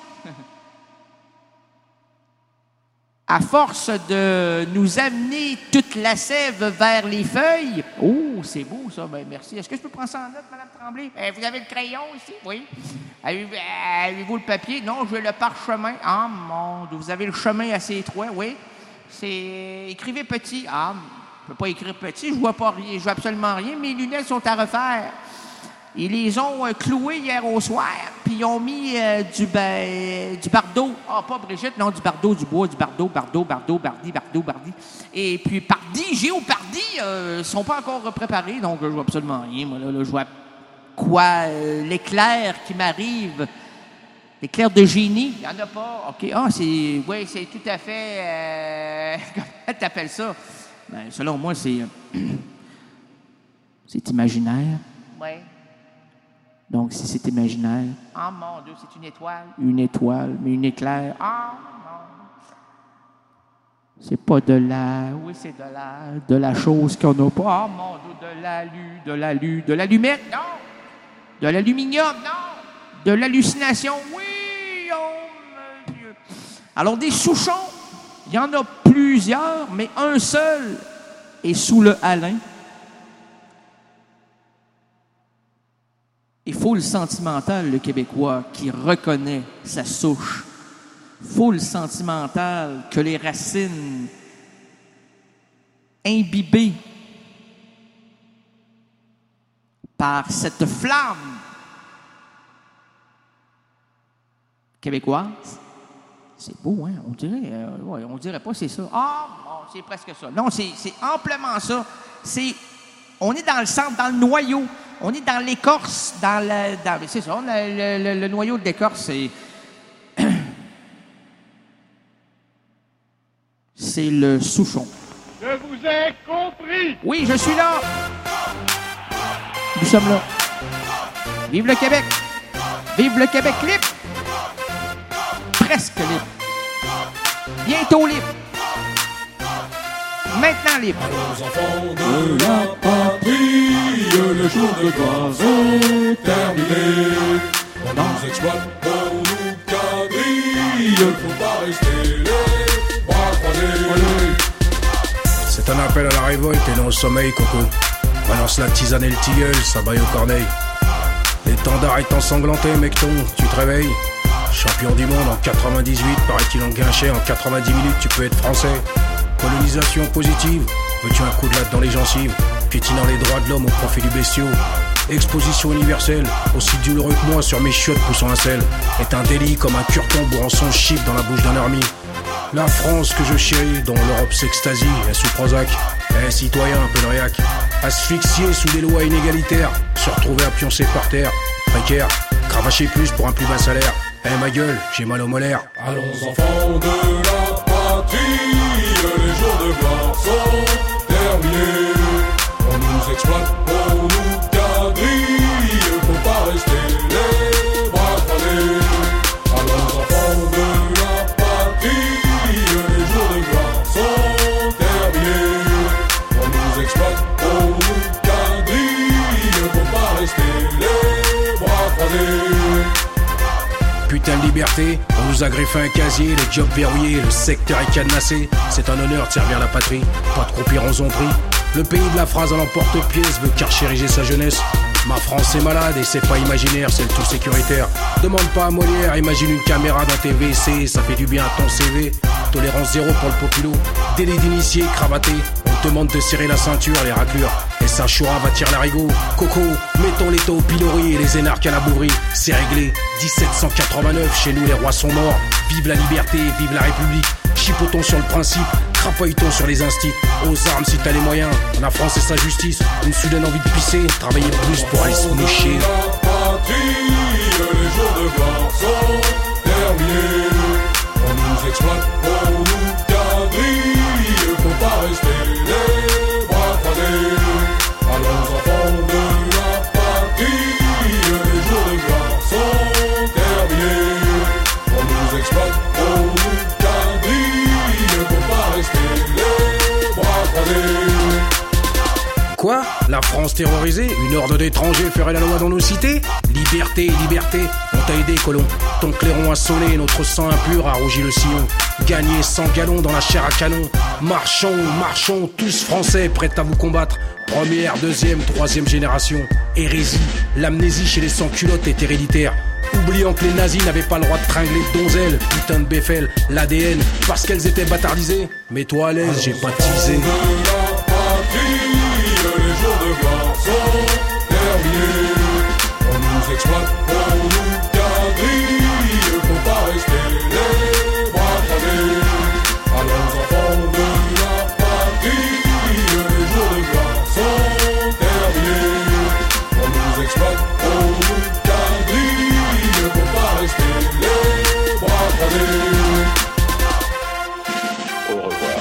À force de nous amener toute la sève vers les feuilles. Oh, c'est beau ça, ben merci. Est-ce que je peux prendre ça en note, Mme Tremblay? Vous avez le crayon ici? Oui. Avez-vous le papier? Non, je veux le parchemin. Ah, mon Dieu, vous avez le chemin assez étroit, oui. C'est... Écrivez petit. Ah, je ne peux pas écrire petit, je vois pas rien, je vois absolument rien. Mes lunettes sont à refaire. Ils les ont cloués hier au soir, puis ils ont mis du bardeau. Ah, pas Brigitte, non, du bardeau, du bois, du bardeau, bardi. Et puis pardi, géopardi, ils sont pas encore préparés, donc je vois absolument rien. Moi, là je vois quoi? L'éclair qui m'arrive. L'éclair de génie, il n'y en a pas. OK, c'est tout à fait... comment t'appelles ça? Ben, selon moi, c'est imaginaire. Oui. Donc, si c'est imaginaire... Ah, mon Dieu, c'est une étoile. Une étoile, mais une éclair. Ah, non. C'est pas de la... Oui, c'est de la chose qu'on n'a pas. Ah, mon Dieu, de l'allumette, non. De l'aluminium, non. De l'hallucination, oui. Oh, mon Dieu. Alors, des Souchons, il y en a plusieurs, mais un seul et sous le Alain. Et foule sentimentale, le Québécois, qui reconnaît sa souche. Foule sentimentale que les racines imbibées par cette flamme québécoise. C'est beau, hein? On dirait pas c'est ça. Ah, bon, c'est presque ça. Non, c'est amplement ça. On est dans le centre, dans le noyau. On est dans l'écorce, c'est ça, le noyau de l'écorce, c'est le Souchon.
Je vous ai compris!
Oui, je suis là! Nous sommes là. Vive le Québec! Vive le Québec libre! Presque libre. Bientôt libre. Maintenant libre.
Allons enfants de la patrie, le jour de gloire est terminé. On nous exploite, on nous quadrille, faut pas rester les bras croisés.
C'est un appel à la révolte et non au sommeil, Coco. Balance la tisane et le tilleul, ça baille aux corneilles. L'étendard est ensanglanté, mecton, tu te réveilles. Champion du monde en 98, paraît-il en guinché, en 90 minutes tu peux être français. Colonisation positive, veux-tu un coup de latte dans les gencives, piétinant les droits de l'homme au profit du bestiau. Exposition universelle, aussi douloureux que moi sur mes chiottes poussant un sel, est un délit comme un cure-ton bourrant son chiffre dans la bouche d'un ermite. La France que je chéris, dont l'Europe s'extasie, est sous Prozac, citoyen un peu de réac, asphyxié sous des lois inégalitaires, se retrouver à pioncer par terre, précaire, cravacher plus pour un plus bas salaire. Ma gueule, j'ai mal au molaire.
Allons enfants de la patrie, les jours de gloire sont terminés. On nous exploite, on nous quadrille, faut pas rester les bras croisés. Allons enfants de la patrie, les jours de gloire sont terminés. On nous exploite, on nous quadrille, faut pas rester les bras croisés.
Putain de liberté, on nous a greffé un casier, les jobs verrouillés, le secteur est cadenassé. C'est un honneur de servir la patrie, pas de croupir en zombie. Le pays de la phrase à l'emporte-pièce veut carchériger sa jeunesse. Ma France est malade et c'est pas imaginaire, c'est le tout sécuritaire. Demande pas à Molière, imagine une caméra dans tes WC, ça fait du bien à ton CV. Tolérance zéro pour le populo, délit d'initié, cravaté. On te demande de serrer la ceinture, les raclures. Et ça choura va tirer l'arigot. Coco, mettons les taux au pilori et les énarques à la bourrerie. C'est réglé, 1789, chez nous les rois sont morts. Vive la liberté, vive la République. Chipotons sur le principe, crapaillotons sur les instits. Aux armes si t'as les moyens, la France et sa justice. Une soudaine envie de pisser, travailler plus pour aller se moucher.
La patrie, les jours de gloire sont terminés. On nous exploite, on nous quadrille, faut pas rester les bras croisés. Allons enfants de la patrie, les jours de gloire sont terminés. On nous exploite, on nous quadrille, faut pas rester les bras croisés.
Quoi? La France terrorisée? Une horde d'étrangers ferait la loi dans nos cités? Liberté, liberté, on t'a aidé, colon. Ton clairon a sonné, notre sang impur a rougi le sillon. Gagné 100 gallons dans la chair à canon. Marchons, marchons, tous français, prêts à vous combattre. Première, deuxième, troisième génération. Hérésie, l'amnésie chez les sans-culottes est héréditaire. Oubliant que les nazis n'avaient pas le droit de tringler de donzelles. Putain de Beffel, l'ADN, parce qu'elles étaient bâtardisées. Mets-toi à l'aise, j'ai pas teasé.
Les jours de gloire sont terminés. On nous exploite, on nous quadrille, faut pas rester les bras croisés. Allons enfants de la patrie, les jours de gloire sont terminés. On nous exploite, on nous quadrille, faut pas rester les bras croisés.
Au revoir.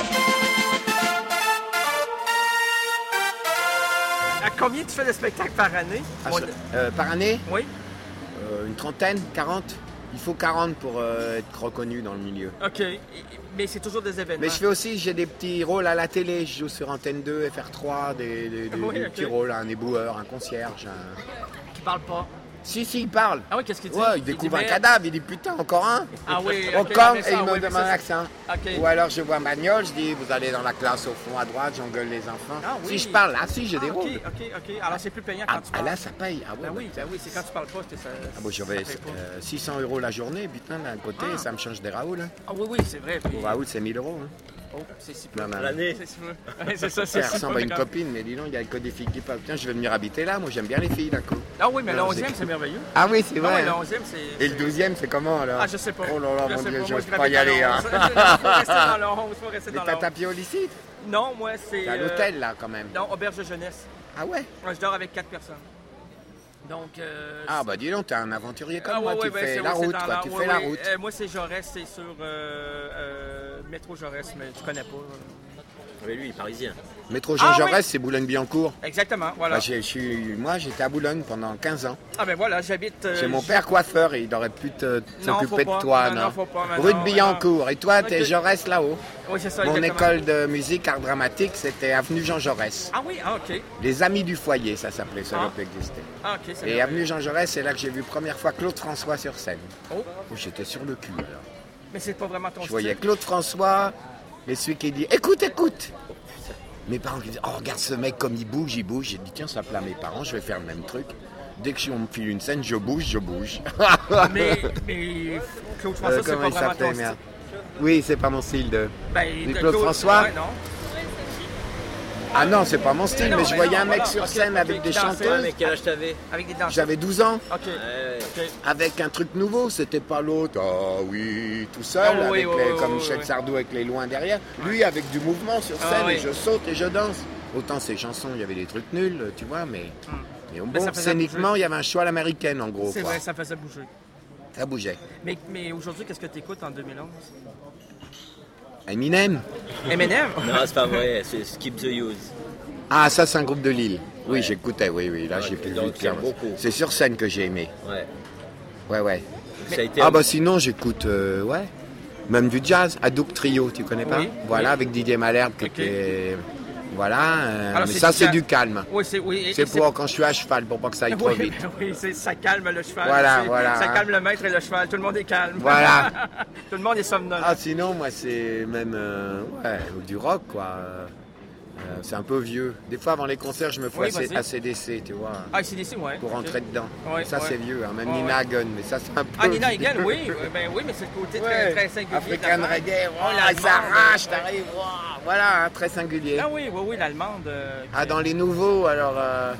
Combien tu fais de spectacles par année?
Par année?
Oui.
Une trentaine, 40. Il faut 40 pour être reconnu dans le milieu.
OK. Mais c'est toujours des événements.
Mais je fais aussi, j'ai des petits rôles à la télé. Je joue sur Antenne 2, FR3, des petits rôles, un éboueur, un concierge.
Qui parle pas?
Si, il parle.
Ah oui, qu'est-ce qu'il dit?
Ouais, il découvre un cadavre, il dit putain, encore un.
Ah oui,
encore,
okay,
et il me demande un accent.
Okay.
Ou alors je vois un bagnole, je dis vous allez dans la classe au fond à droite, j'engueule les enfants.
Ah, oui.
Si je parle, j'ai des rôles.
Ok. Alors c'est plus payant quand tu parles.
Là, ça paye. Ah, ouais,
ben oui, c'est quand tu parles pas.
J'avais 600 € la journée, putain, d'un côté, ça me change des Raoul. Hein.
Ah oui, c'est vrai.
Pour Raoul, c'est 1000 €. Hein.
Oh, c'est si peu.
L'année.
C'est ça, c'est
ça ressemble à une copine, mais dis donc, il y a que des filles qui parlent. Tiens, je vais venir habiter là, moi j'aime bien les filles, d'accord.
Ah oui, mais le 11e, c'est merveilleux.
Ah oui, c'est vrai.
Le 11e, c'est...
Et le 12e, c'est comment alors?
Ah, je sais pas.
Oh là là, mon Dieu, je
ne
n'ose pas y aller.
Il faut rester dans le 11, il faut rester dans le 11.
Mais t'as tapis au lycée?
Non, moi, c'est...
T'es à l'hôtel, là, quand même.
Non, auberge de jeunesse.
Ah ouais?
Moi, je dors avec 4 personnes. Donc...
Ah bah dis donc, t'es un aventurier comme moi, tu fais la route, quoi, tu fais la route.
Moi, c'est Jaurès, c'est sur métro Jaurès, mais tu connais pas.
Mais lui, il est parisien.
Métro Jean Jaurès, c'est Boulogne-Billancourt.
Exactement, voilà.
Moi, j'étais à Boulogne pendant 15 ans.
Ah ben voilà, j'habite...
Chez mon père coiffeur, et il aurait pu s'occuper de toi, non?
Faut pas.
Rue de Billancourt. Et toi, t'es Jaurès là-haut?
Oui, c'est ça,
mon école de musique, art dramatique, c'était avenue Jean Jaurès.
Ah oui, ok.
Les Amis du Foyer, ça s'appelait, ça aurait pu exister.
Ah ok, c'est
Et avenue Jean Jaurès, c'est là que j'ai vu première fois Claude François sur scène.
Oh.
J'étais sur le cul, alors.
Mais c'est pas vraiment ton style.
Je voyais Claude François, et celui qui dit « Écoute !» Mes parents qui disaient « Oh, regarde ce mec comme il bouge. » J'ai dit « Tiens, ça plaît à mes parents, je vais faire le même truc. » Dès que on me file une scène, je bouge.
mais Claude François, c'est pas vraiment ton style.
Oui, c'est pas mon style de Claude François.
Ouais, non.
Ah non, c'est pas mon style, mais je voyais un mec sur scène avec des chanteuses.
Mais quel âge t'avais?
Avec des danseurs.
J'avais 12 ans.
Ok.
Avec un truc nouveau, c'était pas l'autre, ah oui, tout seul, comme Michel Sardou avec les loins derrière. Lui, avec du mouvement sur scène, et je saute et je danse. Autant ses chansons, il y avait des trucs nuls, tu vois, mais bon, scéniquement, il y avait un choix à l'américaine, en gros.
C'est vrai, ça faisait bouger.
Ça bougeait.
Mais aujourd'hui, qu'est-ce que tu écoutes en 2011?
Eminem.
Non, c'est pas vrai, c'est Skip the Use.
Ah, ça, c'est un groupe de Lille. Oui, j'écoutais, oui. Là, j'ai plus vite. C'est sur scène que j'ai aimé. Ouais.
Ça a été
sinon, j'écoute, même du jazz. Hadouk Trio, tu connais pas? Voilà, avec Didier Malherbe, qui était... Voilà, mais ça, c'est du calme. C'est pour quand je suis à cheval, pour pas que ça aille trop vite.
Oui, ça calme le cheval.
Voilà.
Ça calme le maître et le cheval. Tout le monde est calme.
Voilà.
Tout le monde est somnolent.
Ah, sinon, moi, c'est même du rock, quoi. C'est un peu vieux. Des fois, avant les concerts, je me fais ACDC, tu vois.
Ah, ACDC, ouais.
Pour rentrer dedans. Ça, c'est vieux. Hein. Même Nina Hagen, mais ça, c'est un peu...
Ah, Nina Hagen, oui. Mais c'est le côté très singulier.
African Reggae, il s'arrache, t'arrives, voilà, très singulier.
Ah oui, l'allemande.
Dans les nouveaux, alors...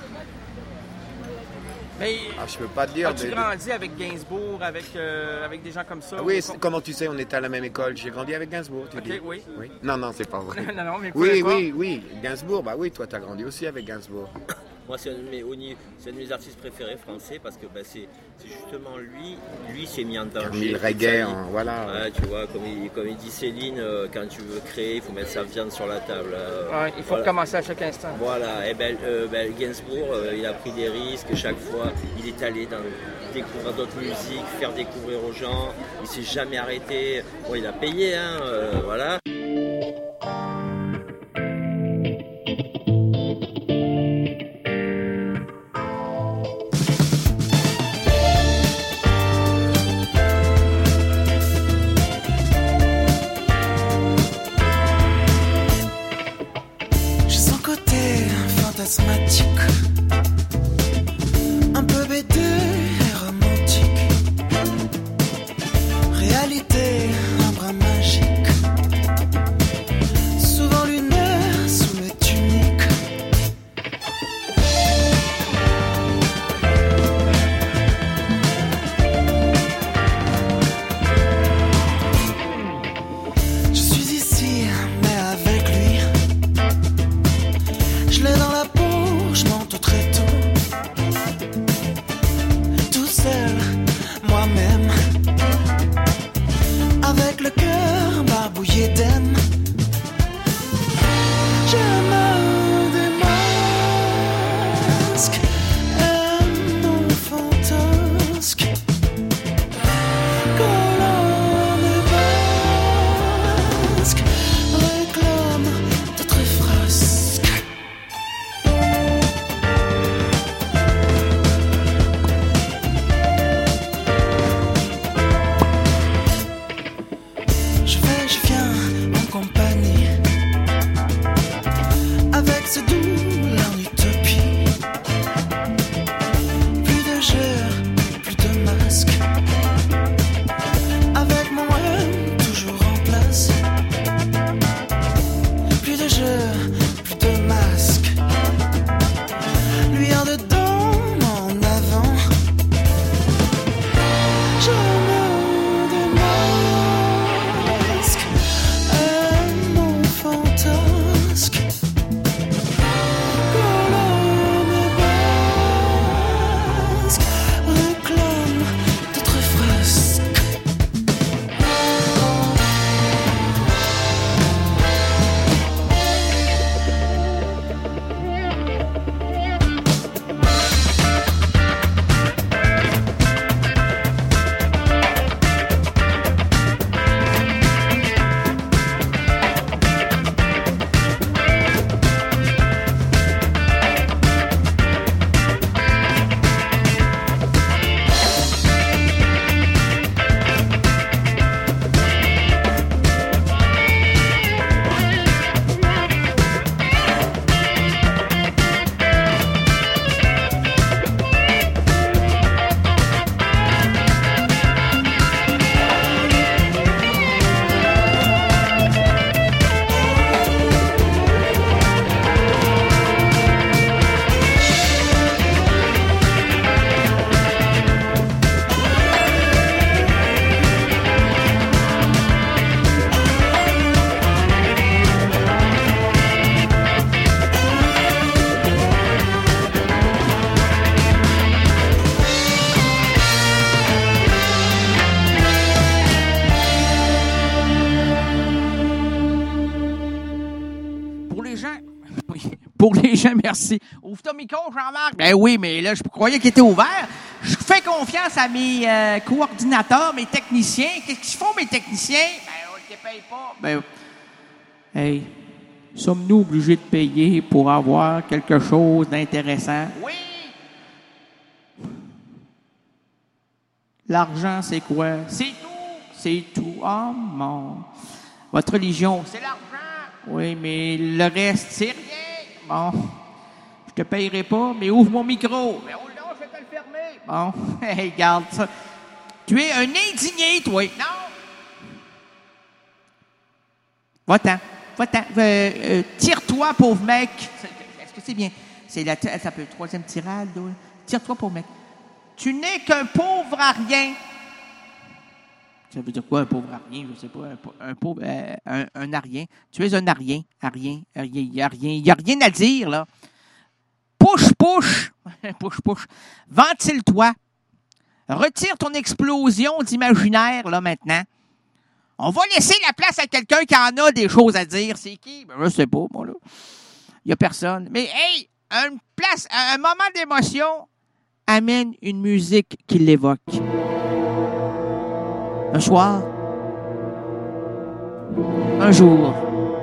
Mais
je peux pas te dire.
As-tu grandi avec Gainsbourg, avec des gens comme ça?
Oui, comment tu sais, on était à la même école. J'ai grandi avec Gainsbourg, tu dis?
Oui.
Non, c'est pas vrai.
non, mais
oui. Gainsbourg, toi, t'as grandi aussi avec Gainsbourg.
Moi, c'est un de mes artistes préférés français parce que c'est justement lui s'est mis en danger.
Le reggae, voilà.
Ouais, tu vois, comme il dit Céline, quand tu veux créer, il faut mettre sa viande sur la table.
Il faut recommencer à chaque instant.
Voilà, et Gainsbourg, il a pris des risques chaque fois. Il est allé découvrir d'autres musiques, faire découvrir aux gens. Il s'est jamais arrêté. Bon, il a payé, voilà.
Un peu bêteux et romantique, réalité un brin magique.
Pour les gens, merci. Ouvre ton micro, Jean-Marc. Ben oui, mais là, je croyais qu'il était ouvert. Je fais confiance à mes coordinateurs, mes techniciens. Qu'est-ce qu'ils font, mes techniciens? Ben, on ne les paye pas. Ben, hey, sommes-nous obligés de payer pour avoir quelque chose d'intéressant? Oui! L'argent, c'est quoi? C'est tout! C'est tout. Oh, mon... Votre religion, c'est l'argent! Oui, mais le reste, c'est rien! Bon, je te payerai pas, mais ouvre mon micro. Mais oh non, je vais te le fermer. Bon, hey, regarde ça. Tu es un indigné, toi. Non. Va-t'en. Va-t'en. Tire-toi, pauvre mec. Est-ce que c'est bien? C'est ça peut être troisième tirade. Oui. Tire-toi, pauvre mec. Tu n'es qu'un pauvre à rien. Ça veut dire quoi, un pauvre à rien? Je ne sais pas. Un pauvre... un à rien. Tu es un à rien. À rien. Il n'y a rien à dire, là. Push. Push. Ventile-toi. Retire ton explosion d'imaginaire, là, maintenant. On va laisser la place à quelqu'un qui en a des choses à dire. C'est qui? Ben, je ne sais pas, moi, là. Il n'y a personne. Mais, hey, un moment d'émotion amène une musique qui l'évoque. Un soir, un jour,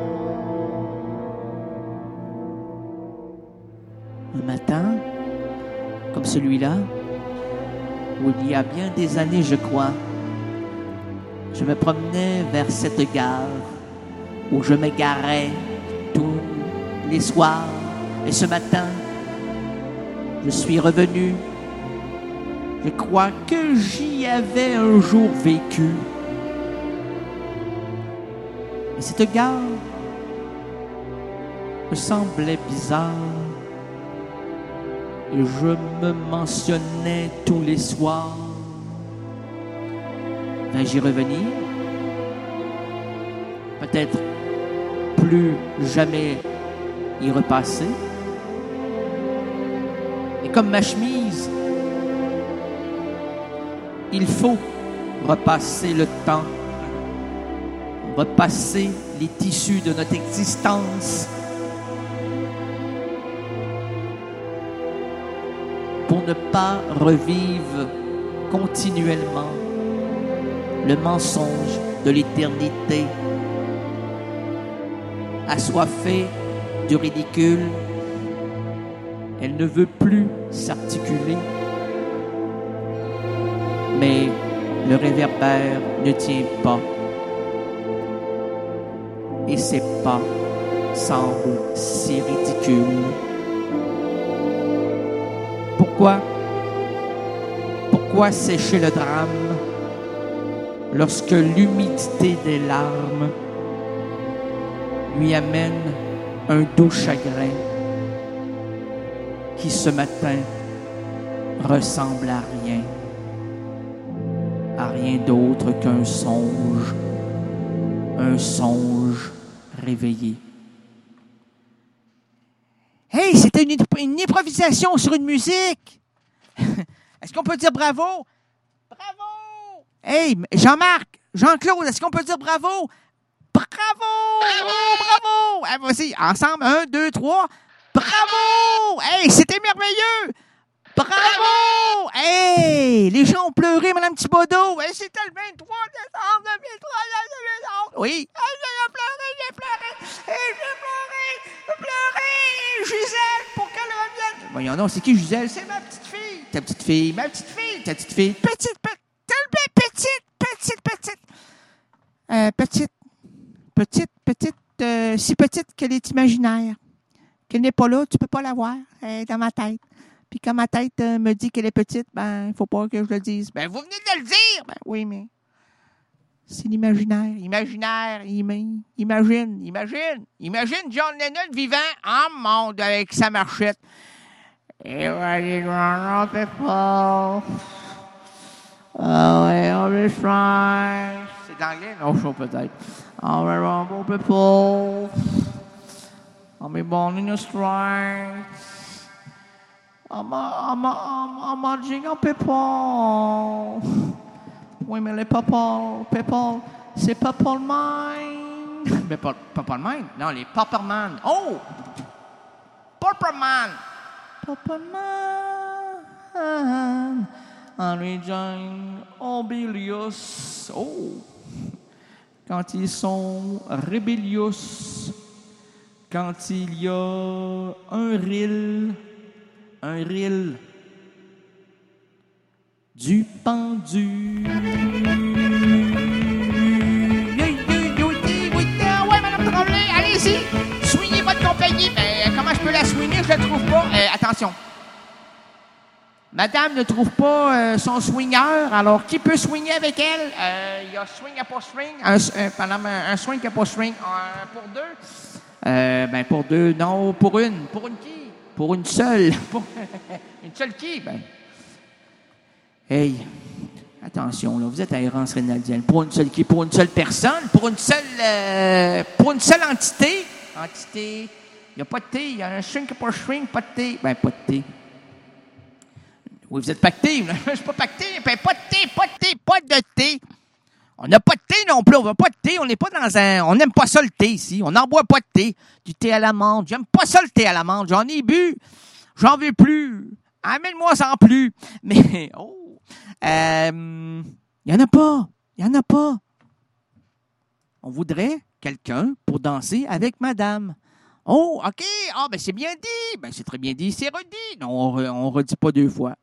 un matin, comme celui-là, où il y a bien des années, je crois, je me promenais vers cette gare où je m'égarais tous les soirs. Et ce matin, je suis revenu. Je crois que j'y avais un jour vécu. Et cette gare me semblait bizarre. Et je me mentionnais tous les soirs. Vais-je y revenir? Peut-être plus jamais y repasser. Et comme ma chemise, il faut repasser le temps, repasser les tissus de notre existence pour ne pas revivre continuellement le mensonge de l'éternité, assoiffée du ridicule. Elle ne veut plus s'articuler. Mais le réverbère ne tient pas. Et ses pas semblent si ridicules. Pourquoi sécher le drame lorsque l'humidité des larmes lui amène un doux chagrin qui ce matin ressemble à rien? À rien d'autre qu'un songe réveillé. Hey, c'était une improvisation sur une musique. Est-ce qu'on peut dire bravo? Bravo! Hey, Jean-Marc, Jean-Claude, est-ce qu'on peut dire bravo? Bravo! Bravo! Hey, vas-y, ensemble, 1, 2, 3. Bravo! Hey, c'était merveilleux! Bravo! Hey! Les gens ont pleuré, Mme Thibodeau. Hey, c'était le 23 décembre 2003. Oui. Hey, j'ai pleuré. Gisèle, pour qu'elle revienne. Voyons non, c'est qui Gisèle? C'est ma petite fille. Ta petite fille. Petite. Si petite qu'elle est imaginaire. Qu'elle n'est pas là, tu peux pas la voir. Elle est dans ma tête. Puis quand ma tête me dit qu'elle est petite, ben, il faut pas que je le dise. Ben, vous venez de le dire! Ben, oui, mais c'est l'imaginaire. Imagine John Lennon vivant en monde avec sa marchette. Et allez, on fait pas. On est fine. C'est anglais? Non, je sais peut-être. On est bon people. On est born in a strike. I'm a jingle people. Oui, mais les people, c'est Purple Mind. Mais Purple Mind? Non, les Pepperman. Oh! Popperman. Popperman. Henry John Obelius. Oh! Quand ils sont rébellieux. Quand il y a un ril du pendu. Ouais, Madame Tremblay, allez-y, swingez votre compagnie. Ben, comment je peux la swinguer? Je la trouve pas. Attention. Madame ne trouve pas son swinger, alors qui peut swinger avec elle? Il y a swing à pas swing, un swing à pas swing, pour deux. Ben pour deux, non, pour une qui? Pour une seule. Une seule qui? Ben. Hey, attention, là, vous êtes à errance rénaldienne. Pour une seule qui? Pour une seule personne? Pour une seule entité? Entité. Il n'y a pas de thé. Il y a un swing à pas swing, pas de thé. Ben, pas de thé. Oui, vous êtes pacté. Je suis pas pacté. Ben, pas de thé, pas de thé, pas de thé. On n'a pas de thé non plus. On veut pas de thé. On n'est pas dans un... On n'aime pas ça, le thé, ici. On n'en boit pas de thé. Du thé à l'amande. J'aime pas ça, le thé à l'amande. J'en ai bu. J'en veux plus. Amène-moi sans plus. Mais, oh. Il y en a pas. Il y en a pas. On voudrait quelqu'un pour danser avec madame. Oh, OK. Ah, ben c'est bien dit. Ben c'est très bien dit. C'est redit. Non, on redit pas deux fois.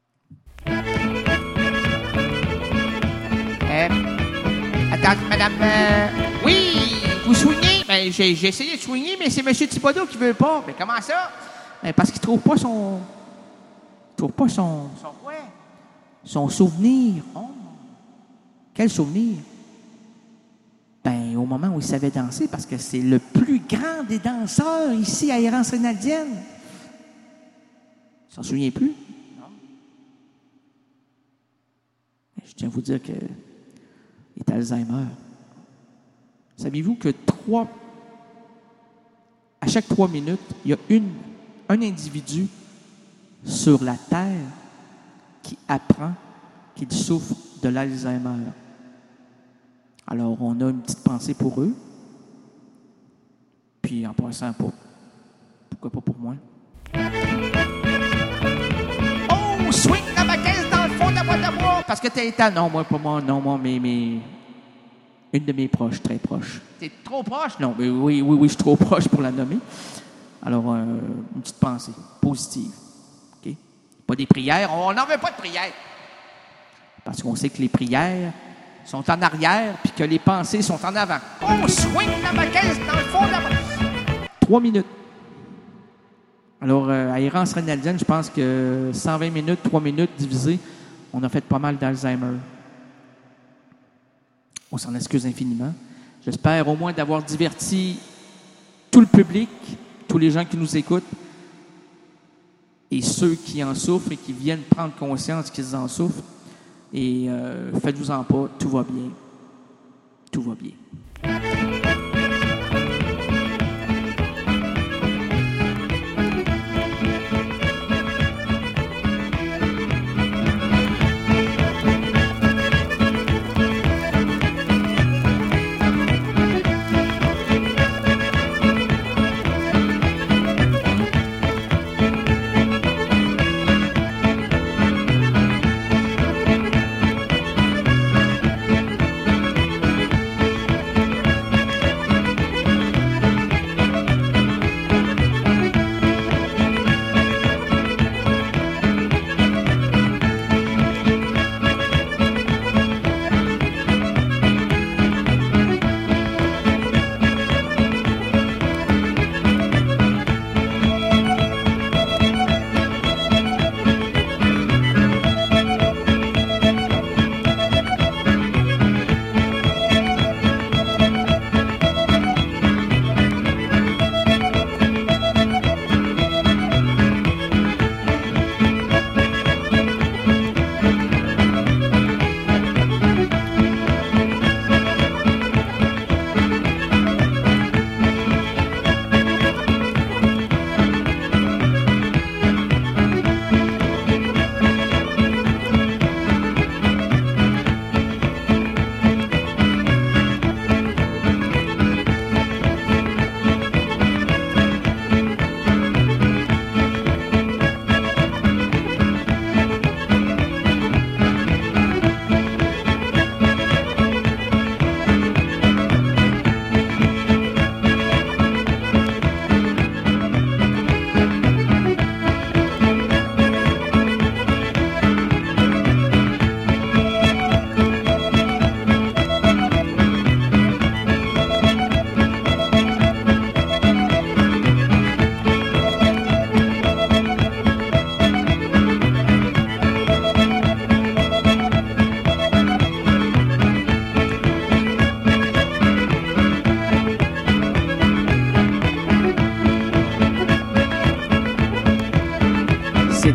Attends, madame. Oui, vous swingez? Ben, j'ai essayé de swinguer, mais c'est M. Thibodeau qui veut pas. Mais comment ça? Ben, parce qu'il trouve pas son... Il trouve pas son quoi? Son souvenir. Oh. Quel souvenir? Ben, au moment où il savait danser, parce que c'est le plus grand des danseurs ici à Errance rénaldienne. Il s'en souvient plus? Non. Je tiens à vous dire que il est Alzheimer. Saviez-vous que à chaque 3 minutes, il y a un individu sur la Terre qui apprend qu'il souffre de l'Alzheimer? Alors, on a une petite pensée pour eux. Puis, en passant, pourquoi pas pour moi? Oh, swing dans ma caisse dans le fond de la boîte à bois! Parce que t'es état. Non, moi, pas moi. Non, moi, mais une de mes proches, très proche. T'es trop proche? Non, mais oui, je suis trop proche pour la nommer. Alors, une petite pensée positive. OK? Pas des prières. On n'en veut pas de prières. Parce qu'on sait que les prières sont en arrière, puis que les pensées sont en avant. Oh, swing dans ma caisse, dans le fond de la... 3 minutes. Alors, à Errance rénaldienne, je pense que 120 minutes, 3 minutes divisées, on a fait pas mal d'Alzheimer. On s'en excuse infiniment. J'espère au moins d'avoir diverti tout le public, tous les gens qui nous écoutent, et ceux qui en souffrent et qui viennent prendre conscience qu'ils en souffrent. Et faites-vous-en pas, tout va bien. Tout va bien.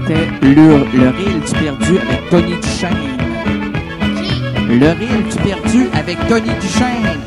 c'était le reel du perdu avec Tony Duchesne. Le reel du perdu avec Tony Duchesne.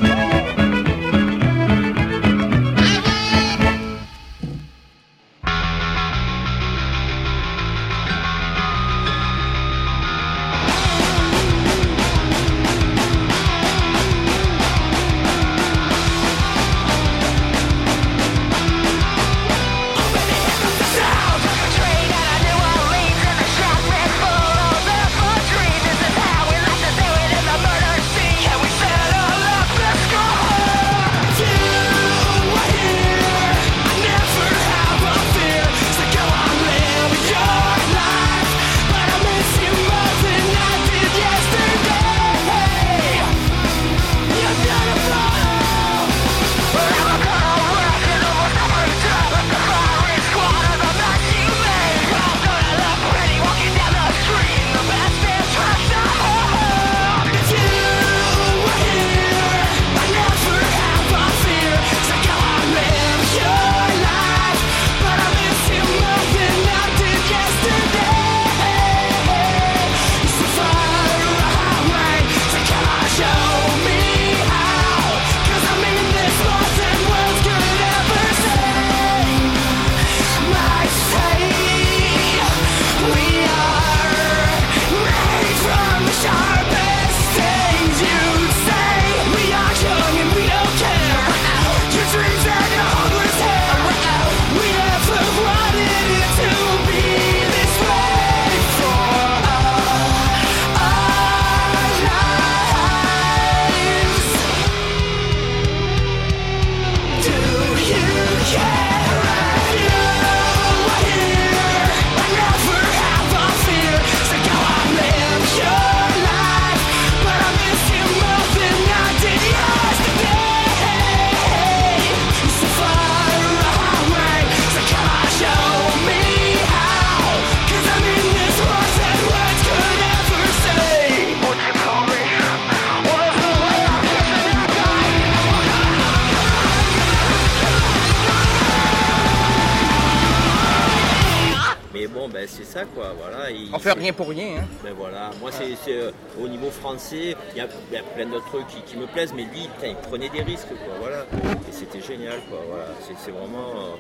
C'est ça quoi, voilà.
On fait rien pour rien. Hein.
Ben voilà, moi c'est au niveau français, il y a plein d'autres trucs qui me plaisent, mais lui, il prenait des risques quoi, voilà. Et c'était génial quoi, voilà. C'est vraiment,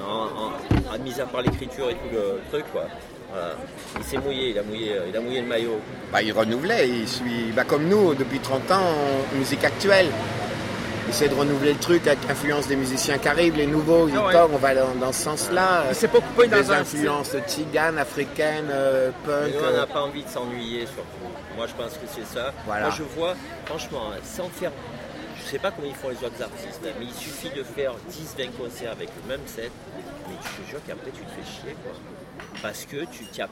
mis à part l'écriture et tout le truc quoi. Voilà. Il s'est mouillé, il a mouillé le maillot.
Bah, il renouvelait, il suit, comme nous, depuis 30 ans, en musique actuelle. Il essaie de renouveler le truc avec l'influence des musiciens qui arrivent, les nouveaux, on va dans ce sens-là.
Il s'est pas coupé dans
des influences tziganes, africaines, punk.
Mais on n'a pas envie de s'ennuyer surtout. Moi je pense que c'est ça.
Voilà.
Moi je vois, franchement, sans faire... Je sais pas comment ils font les autres artistes, mais il suffit de faire 10-20 concerts avec le même set, mais je te jure qu'après tu te fais chier quoi. Parce que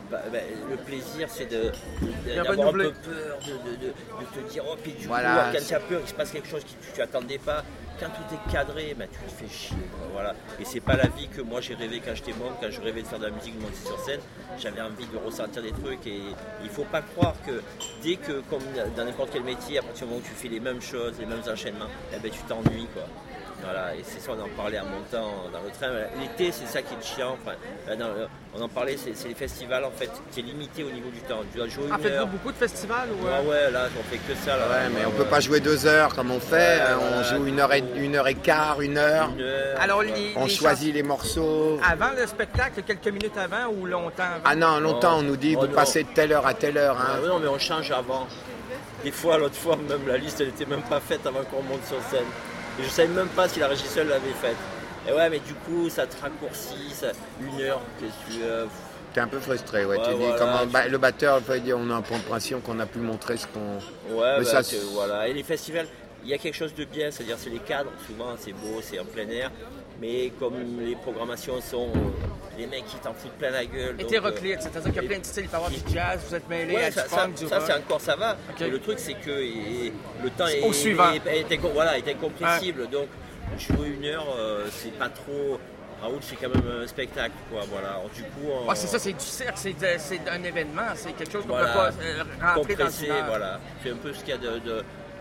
le plaisir c'est d'avoir un peu peur, de te dire oh puis du coup quand tu as peur il se passe quelque chose que tu attendais pas. Quand tout est cadré, tu te fais chier. Voilà. Et c'est pas la vie que moi j'ai rêvé quand j'étais môme, quand je rêvais de faire de la musique, de monter sur scène. J'avais envie de ressentir des trucs et il faut pas croire que dès que, comme dans n'importe quel métier, à partir du moment où tu fais les mêmes choses, les mêmes enchaînements, tu t'ennuies quoi. Voilà, et c'est ça, on en parlait en montant dans le train. L'été, c'est ça qui est chiant. Enfin, on en parlait, c'est les festivals en fait, qui est limité au niveau du temps. Tu dois jouer une heure.
Faites-vous beaucoup de festivals ou
ouais, là, on fait que ça. Là,
mais on peut pas jouer 2 heures comme on fait. On joue 1 heure et quart, 1 heure.
Alors,
on choisit les morceaux.
Avant le spectacle, quelques minutes avant ou longtemps avant?
Ah non, longtemps, on nous dit vous passez de telle heure à telle heure. Hein.
Non, mais on change avant. Des fois, l'autre fois, même la liste, elle était même pas faite avant qu'on monte sur scène. Et je savais même pas si la régisseuse l'avait faite. Et ouais, mais du coup, ça te raccourcit, 1 heure, qu'est-ce que tu veux.
T'es un peu frustré, ouais. Tu dis comment le batteur peut dire on a l'impression qu'on a pu montrer ce qu'on.
Ouais, mais ça, voilà. Et les festivals, il y a quelque chose de bien, c'est-à-dire c'est les cadres, souvent c'est beau, c'est en plein air. Mais comme les programmations sont, les mecs qui t'en foutent plein la gueule.
Hétéroclite, c'est-à-dire qu'il y a plein de styles, il peut y avoir du jazz, vous êtes mêlés à du funk, du rock.
Ça c'est encore, ça va. Okay. Mais le truc c'est que le temps est incompressible. Donc jouer 1 heure, c'est pas trop. Raoul, c'est quand même un spectacle, quoi. Voilà. Alors, du coup,
c'est ça, c'est du cirque, c'est un événement, c'est quelque chose qu'on peut pas rentrer
compressé,
dans une heure.
Voilà. C'est un peu ce qu'il y a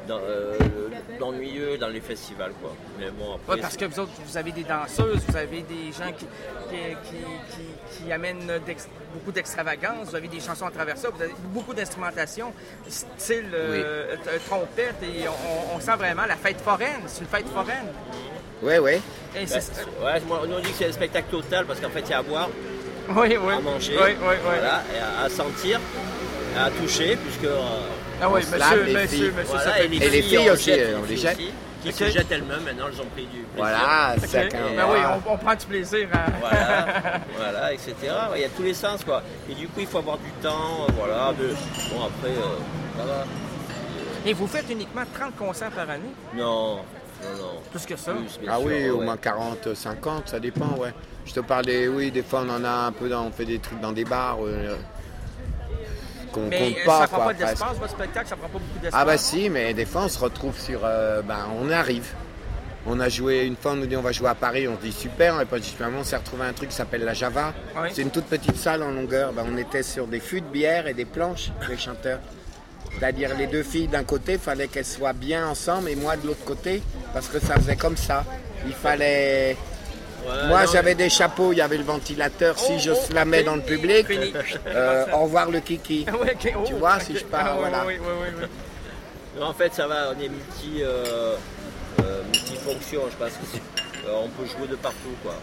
d'ennuyeux dans les festivals, quoi. Mais bon, après,
parce que vous autres, vous avez des danseuses, vous avez des gens qui amènent beaucoup d'extravagance, vous avez des chansons à travers ça, vous avez beaucoup d'instrumentation, style trompette, et on sent vraiment la fête foraine. C'est une fête foraine.
Oui.
On dit que c'est un spectacle total parce qu'en fait, il y a à boire, à manger, voilà, et à sentir, à toucher, puisque...
monsieur,
voilà,
et les filles aussi, on les jette.
Qui se jettent elles-mêmes, maintenant elles ont pris du plaisir.
Voilà, c'est
on prend du plaisir.
Voilà, etc. Il y a tous les sens, quoi. Et du coup, il faut avoir du temps, voilà. Mais, bon, après, ça va.
Et vous faites uniquement 30 concerts par année?
Non.
Plus que ça?
Oui, au moins 40, 50, ça dépend, ouais. Je te parle des fois on en a un peu, on fait des trucs dans des bars qu'on compte pas.
Ça prend pas d'espace, votre spectacle, ça prend pas beaucoup d'espace?
Ah bah si, mais des fois on se retrouve sur... on arrive. On a joué, une fois on nous dit on va jouer à Paris, on se dit super, et puis justement on s'est retrouvé un truc qui s'appelle la Java. Oui. C'est une toute petite salle en longueur, on était sur des fûts de bière et des planches, les chanteurs. C'est-à-dire les deux filles d'un côté, il fallait qu'elles soient bien ensemble et moi de l'autre côté, parce que ça faisait comme ça. Il fallait... moi j'avais des chapeaux, il y avait le ventilateur, si je slamais dans le public, au revoir le kiki. Tu vois, si je pars, voilà.
Oui. En fait ça va, on est multifonction, je pense qu'on peut jouer de partout, quoi.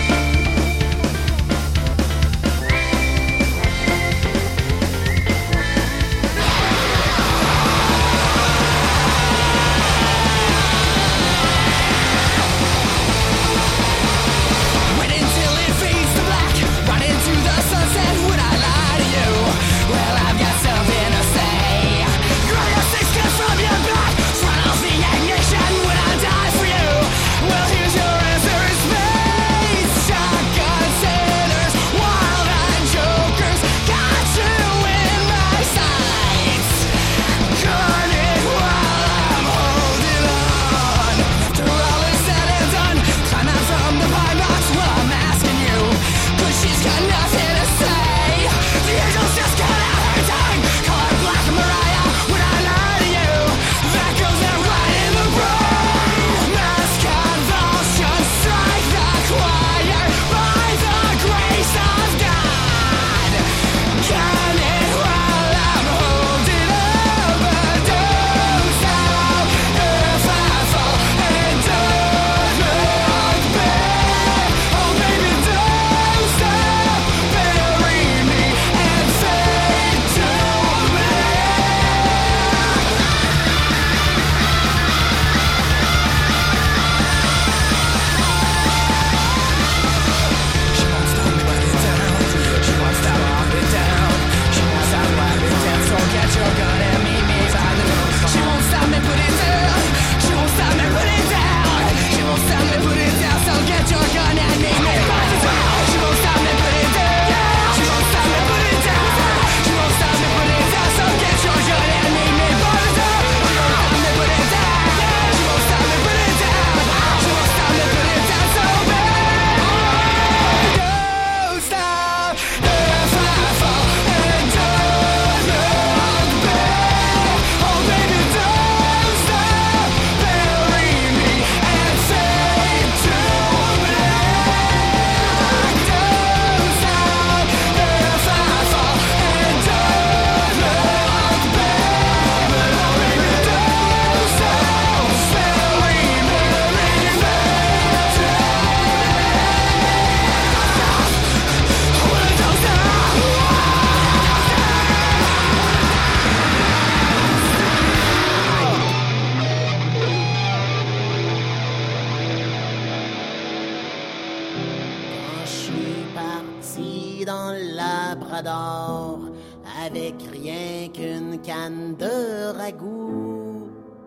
avec rien qu'une canne de ragoût.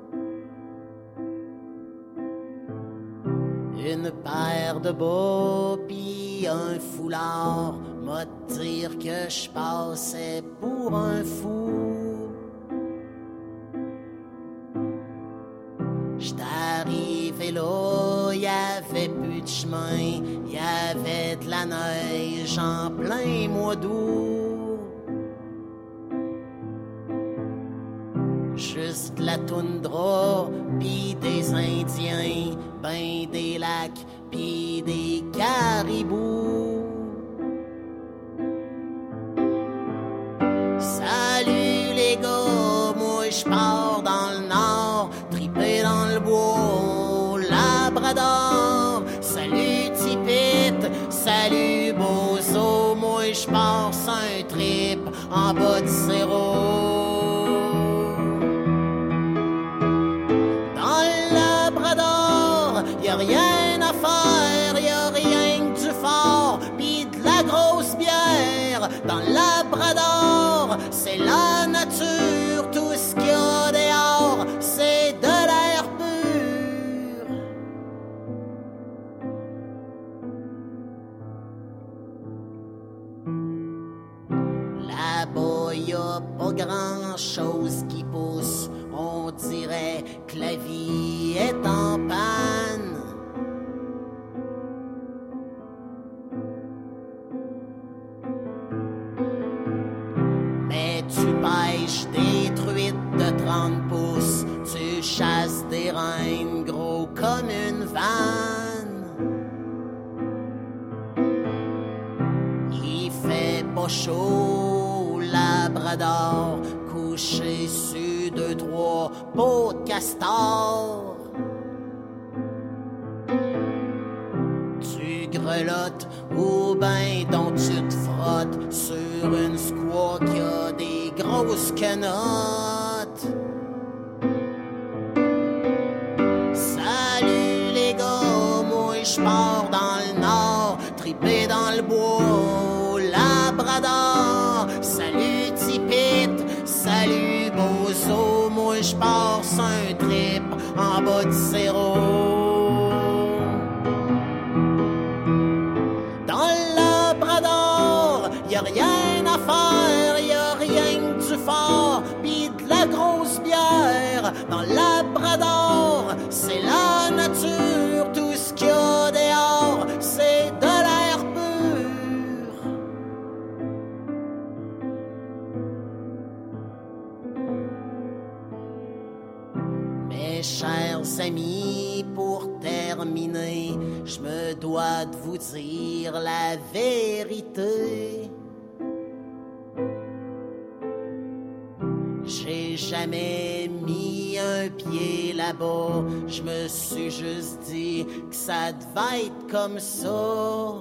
Une paire de bas pis un foulard m'a dire que je passais pour un fou. J'étais arrivé là, y'avait plus de chemin, y'avait de la neige en plein mois d'août. Juste la la toundra, pis des Indiens, ben des lacs, pis des caribous. Salut les gars, moi j'pars dans le nord, triper dans le bois, au Labrador. Salut Tipit, salut Bozo, moi j'pars sur un trip en bas de zéro. Dans le Labrador, y'a rien à faire, y'a rien que du fort, pis de la grosse bière. Dans le Labrador, c'est la nature, tout ce qu'il y a dehors, c'est de l'air pur. Là-bas, y'a pas grand-chose qui pousse, on dirait que la vie est en panne. Mais tu pêches des truites de 30 pouces, tu chasses des rennes gros comme une vanne. Il fait pas chaud, Labrador, couché sur 2-3 pots de castor. Tu grelottes ou ben donc tu te frottes sur une squaw qui a des grosses quenottes. Salut les gars, moi j'pars dans le nord, triper dans le bois, au Labrador. Salut Tipit, salut Bozo, moi j'pars sur un trip en bas de zéro. Y'a rien à faire, y'a rien que du fort, pis de la grosse bière. Dans le Labrador, c'est la nature, tout ce qu'il y a dehors, c'est de l'air pur. Mes chers amis, pour terminer, je me dois de vous dire la vérité. J'ai jamais mis un pied là-bas, je me suis juste dit que ça devait être comme ça.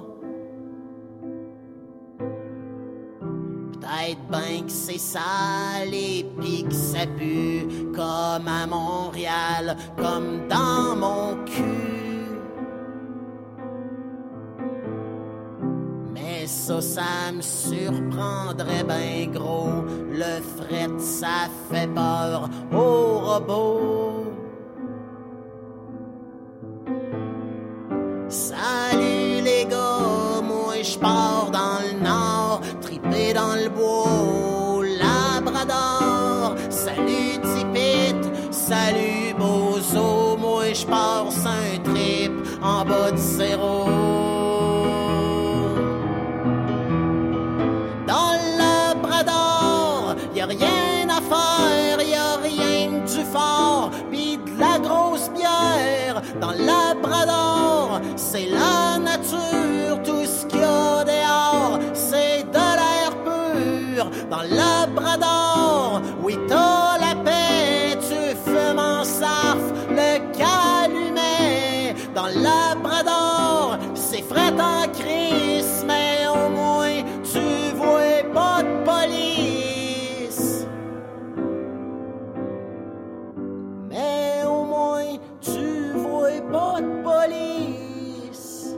Peut-être ben que c'est sale et pis que ça pue, comme à Montréal, comme dans mon cul. Mais ça me surprendrait ben gros, le fret ça fait peur aux robots. Salut les gars, moi j'pars dans le nord, triper dans le bois, au Labrador. Salut Tipit, salut Bozo, moi j'pars sur un trip en bas de zéro. Dans le Labrador, y'a rien à faire, y'a rien que du fort, pis de la grosse bière. Dans le Labrador, c'est la nature, tout ce qu'il y a dehors, c'est de l'air pur. Dans le Labrador, oui t'as la paix, tu fumes en sarf, le calumet. Dans le Labrador, c'est fret en crise, mais au moins tu vois pas de police. Mais au moins tu vois pas de police.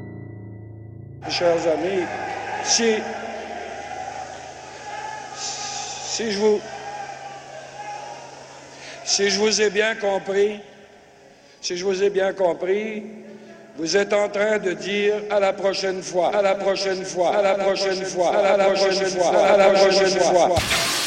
Chers amis, Si je vous ai bien compris, vous êtes en train de dire à la prochaine fois, à la prochaine fois, à la prochaine fois, à la prochaine fois, à la prochaine fois.